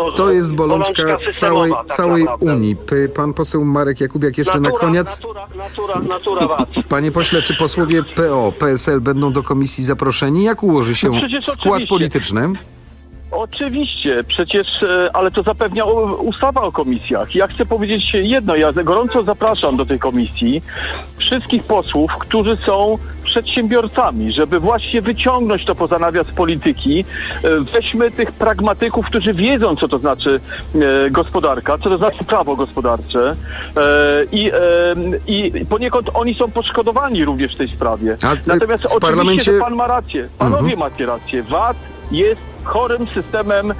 całej Unii. Pan poseł Marek Jakubiak jeszcze na koniec. Natura VAT. Panie pośle, czy posłowie PO, PSL będą do komisji zaproszeni? Jak ułoży się skład polityczny? Oczywiście, przecież, ale to zapewnia ustawa o komisjach. Ja chcę powiedzieć jedno, ja gorąco zapraszam do tej komisji wszystkich posłów, którzy są przedsiębiorcami, żeby właśnie wyciągnąć to poza nawias polityki. Weźmy tych pragmatyków, którzy wiedzą, co to znaczy gospodarka, co to znaczy prawo gospodarcze i poniekąd oni są poszkodowani również w tej sprawie. Natomiast oczywiście pan ma rację, panowie macie rację, VAT jest chorym systemem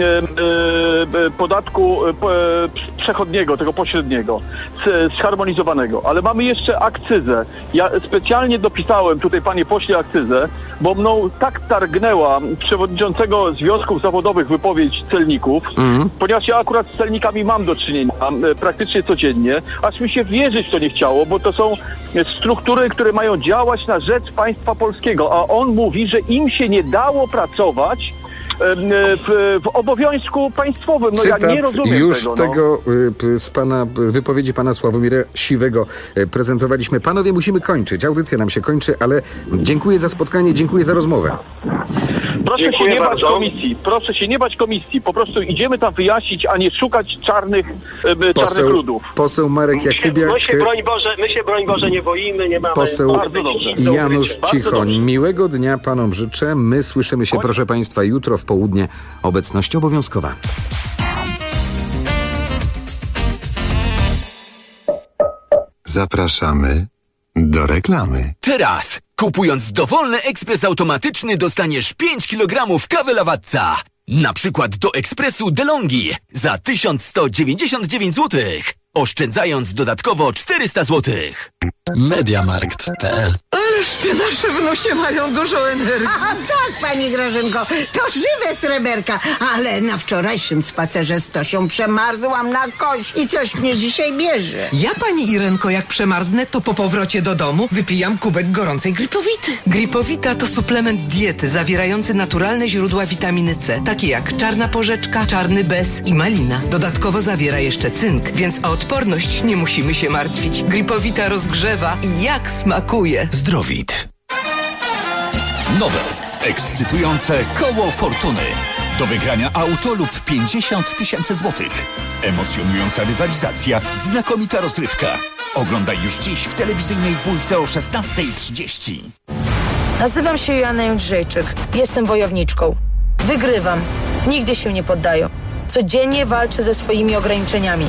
podatku przechodniego, tego pośredniego, zharmonizowanego. Ale mamy jeszcze akcyzę. Ja specjalnie dopisałem tutaj, panie pośle, akcyzę, bo mną tak targnęła przewodniczącego związków zawodowych wypowiedź celników, ponieważ ja akurat z celnikami mam do czynienia praktycznie codziennie, aż mi się wierzyć w to nie chciało, bo to są struktury, które mają działać na rzecz państwa polskiego, a on mówi, że im się nie dało pracować w obowiązku państwowym. Cytat, ja nie rozumiem już tego. Z pana wypowiedzi pana Sławomira Siwego prezentowaliśmy. Panowie, musimy kończyć. Audycja nam się kończy, ale dziękuję za spotkanie, dziękuję za rozmowę. Proszę się nie bać komisji. Proszę się nie bać komisji. Po prostu idziemy tam wyjaśnić, a nie szukać czarnych ludów. Poseł Marek Jakubiak. My się broń Boże nie boimy, nie mamy. Poseł Janusz Cichoń. Miłego dnia panom życzę. My słyszymy się, proszę państwa, jutro w południe. Obecność obowiązkowa. Zapraszamy do reklamy. Teraz, kupując dowolny ekspres automatyczny, dostaniesz 5 kg kawy Lawatca. Na przykład do ekspresu DeLonghi za 1199 zł. Oszczędzając dodatkowo 400 zł. Mediamarkt.pl. Ależ te nasze wnusie mają dużo energii. Aha, tak, pani Grażynko, to żywe sreberka, ale na wczorajszym spacerze z Tosią przemarzłam na kość i coś mnie dzisiaj bierze. Ja, pani Irenko, jak przemarznę, to po powrocie do domu wypijam kubek gorącej Gripowity. Gripowita to suplement diety zawierający naturalne źródła witaminy C, takie jak czarna porzeczka, czarny bez i malina. Dodatkowo zawiera jeszcze cynk, więc o odporność nie musimy się martwić. Gripowita rozgrzewa i jak smakuje. Zdrowit. Nowe, ekscytujące koło fortuny. Do wygrania auto lub 50 000 złotych. Emocjonująca rywalizacja, znakomita rozrywka. Oglądaj już dziś w telewizyjnej dwójce o 16:30. Nazywam się Joanna Jędrzejczyk. Jestem wojowniczką. Wygrywam. Nigdy się nie poddaję. Codziennie walczę ze swoimi ograniczeniami.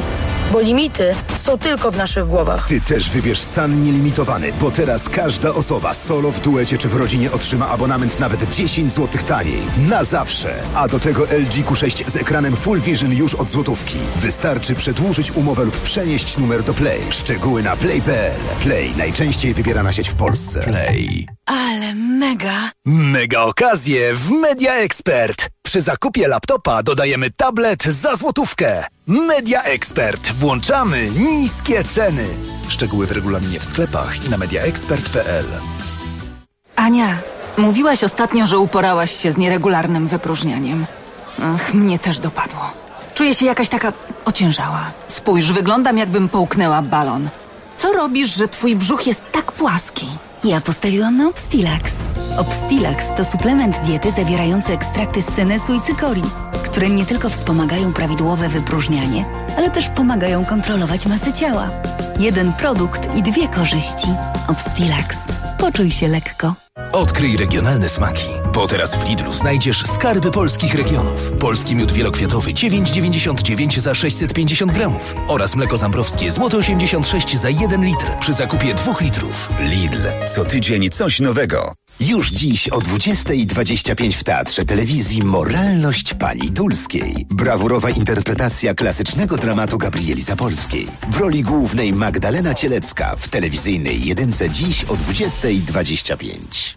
Bo limity są tylko w naszych głowach. Ty też wybierz stan nielimitowany, bo teraz każda osoba solo, w duecie czy w rodzinie otrzyma abonament nawet 10 zł taniej. Na zawsze. A do tego LG Q6 z ekranem Full Vision już od złotówki. Wystarczy przedłużyć umowę lub przenieść numer do Play. Szczegóły na play.pl. Play. Najczęściej wybierana sieć w Polsce. Play. Ale mega. Mega okazje w Media Expert. Przy zakupie laptopa dodajemy tablet za złotówkę. Media Expert. Włączamy niskie ceny. Szczegóły w regulaminie w sklepach i na mediaexpert.pl. Ania, mówiłaś ostatnio, że uporałaś się z nieregularnym wypróżnianiem. Mnie też dopadło. Czuję się jakaś taka ociężała. Spójrz, wyglądam jakbym połknęła balon. Co robisz, że twój brzuch jest tak płaski? Ja postawiłam na Obstilax. Obstilax to suplement diety zawierający ekstrakty z senesu i cykorii, które nie tylko wspomagają prawidłowe wypróżnianie, ale też pomagają kontrolować masę ciała. Jeden produkt i 2 korzyści. Obstilax. Poczuj się lekko. Odkryj regionalne smaki, bo teraz w Lidlu znajdziesz skarby polskich regionów. Polski miód wielokwiatowy 9,99 za 650 gramów oraz mleko zambrowskie złote 86 za 1 litr przy zakupie 2 litrów. Lidl. Co tydzień coś nowego. Już dziś o 20:25 w Teatrze Telewizji Moralność Pani Dulskiej. Brawurowa interpretacja klasycznego dramatu Gabrieli Zapolskiej. W roli głównej Magdalena Cielecka w telewizyjnej jedynce dziś o 20:25.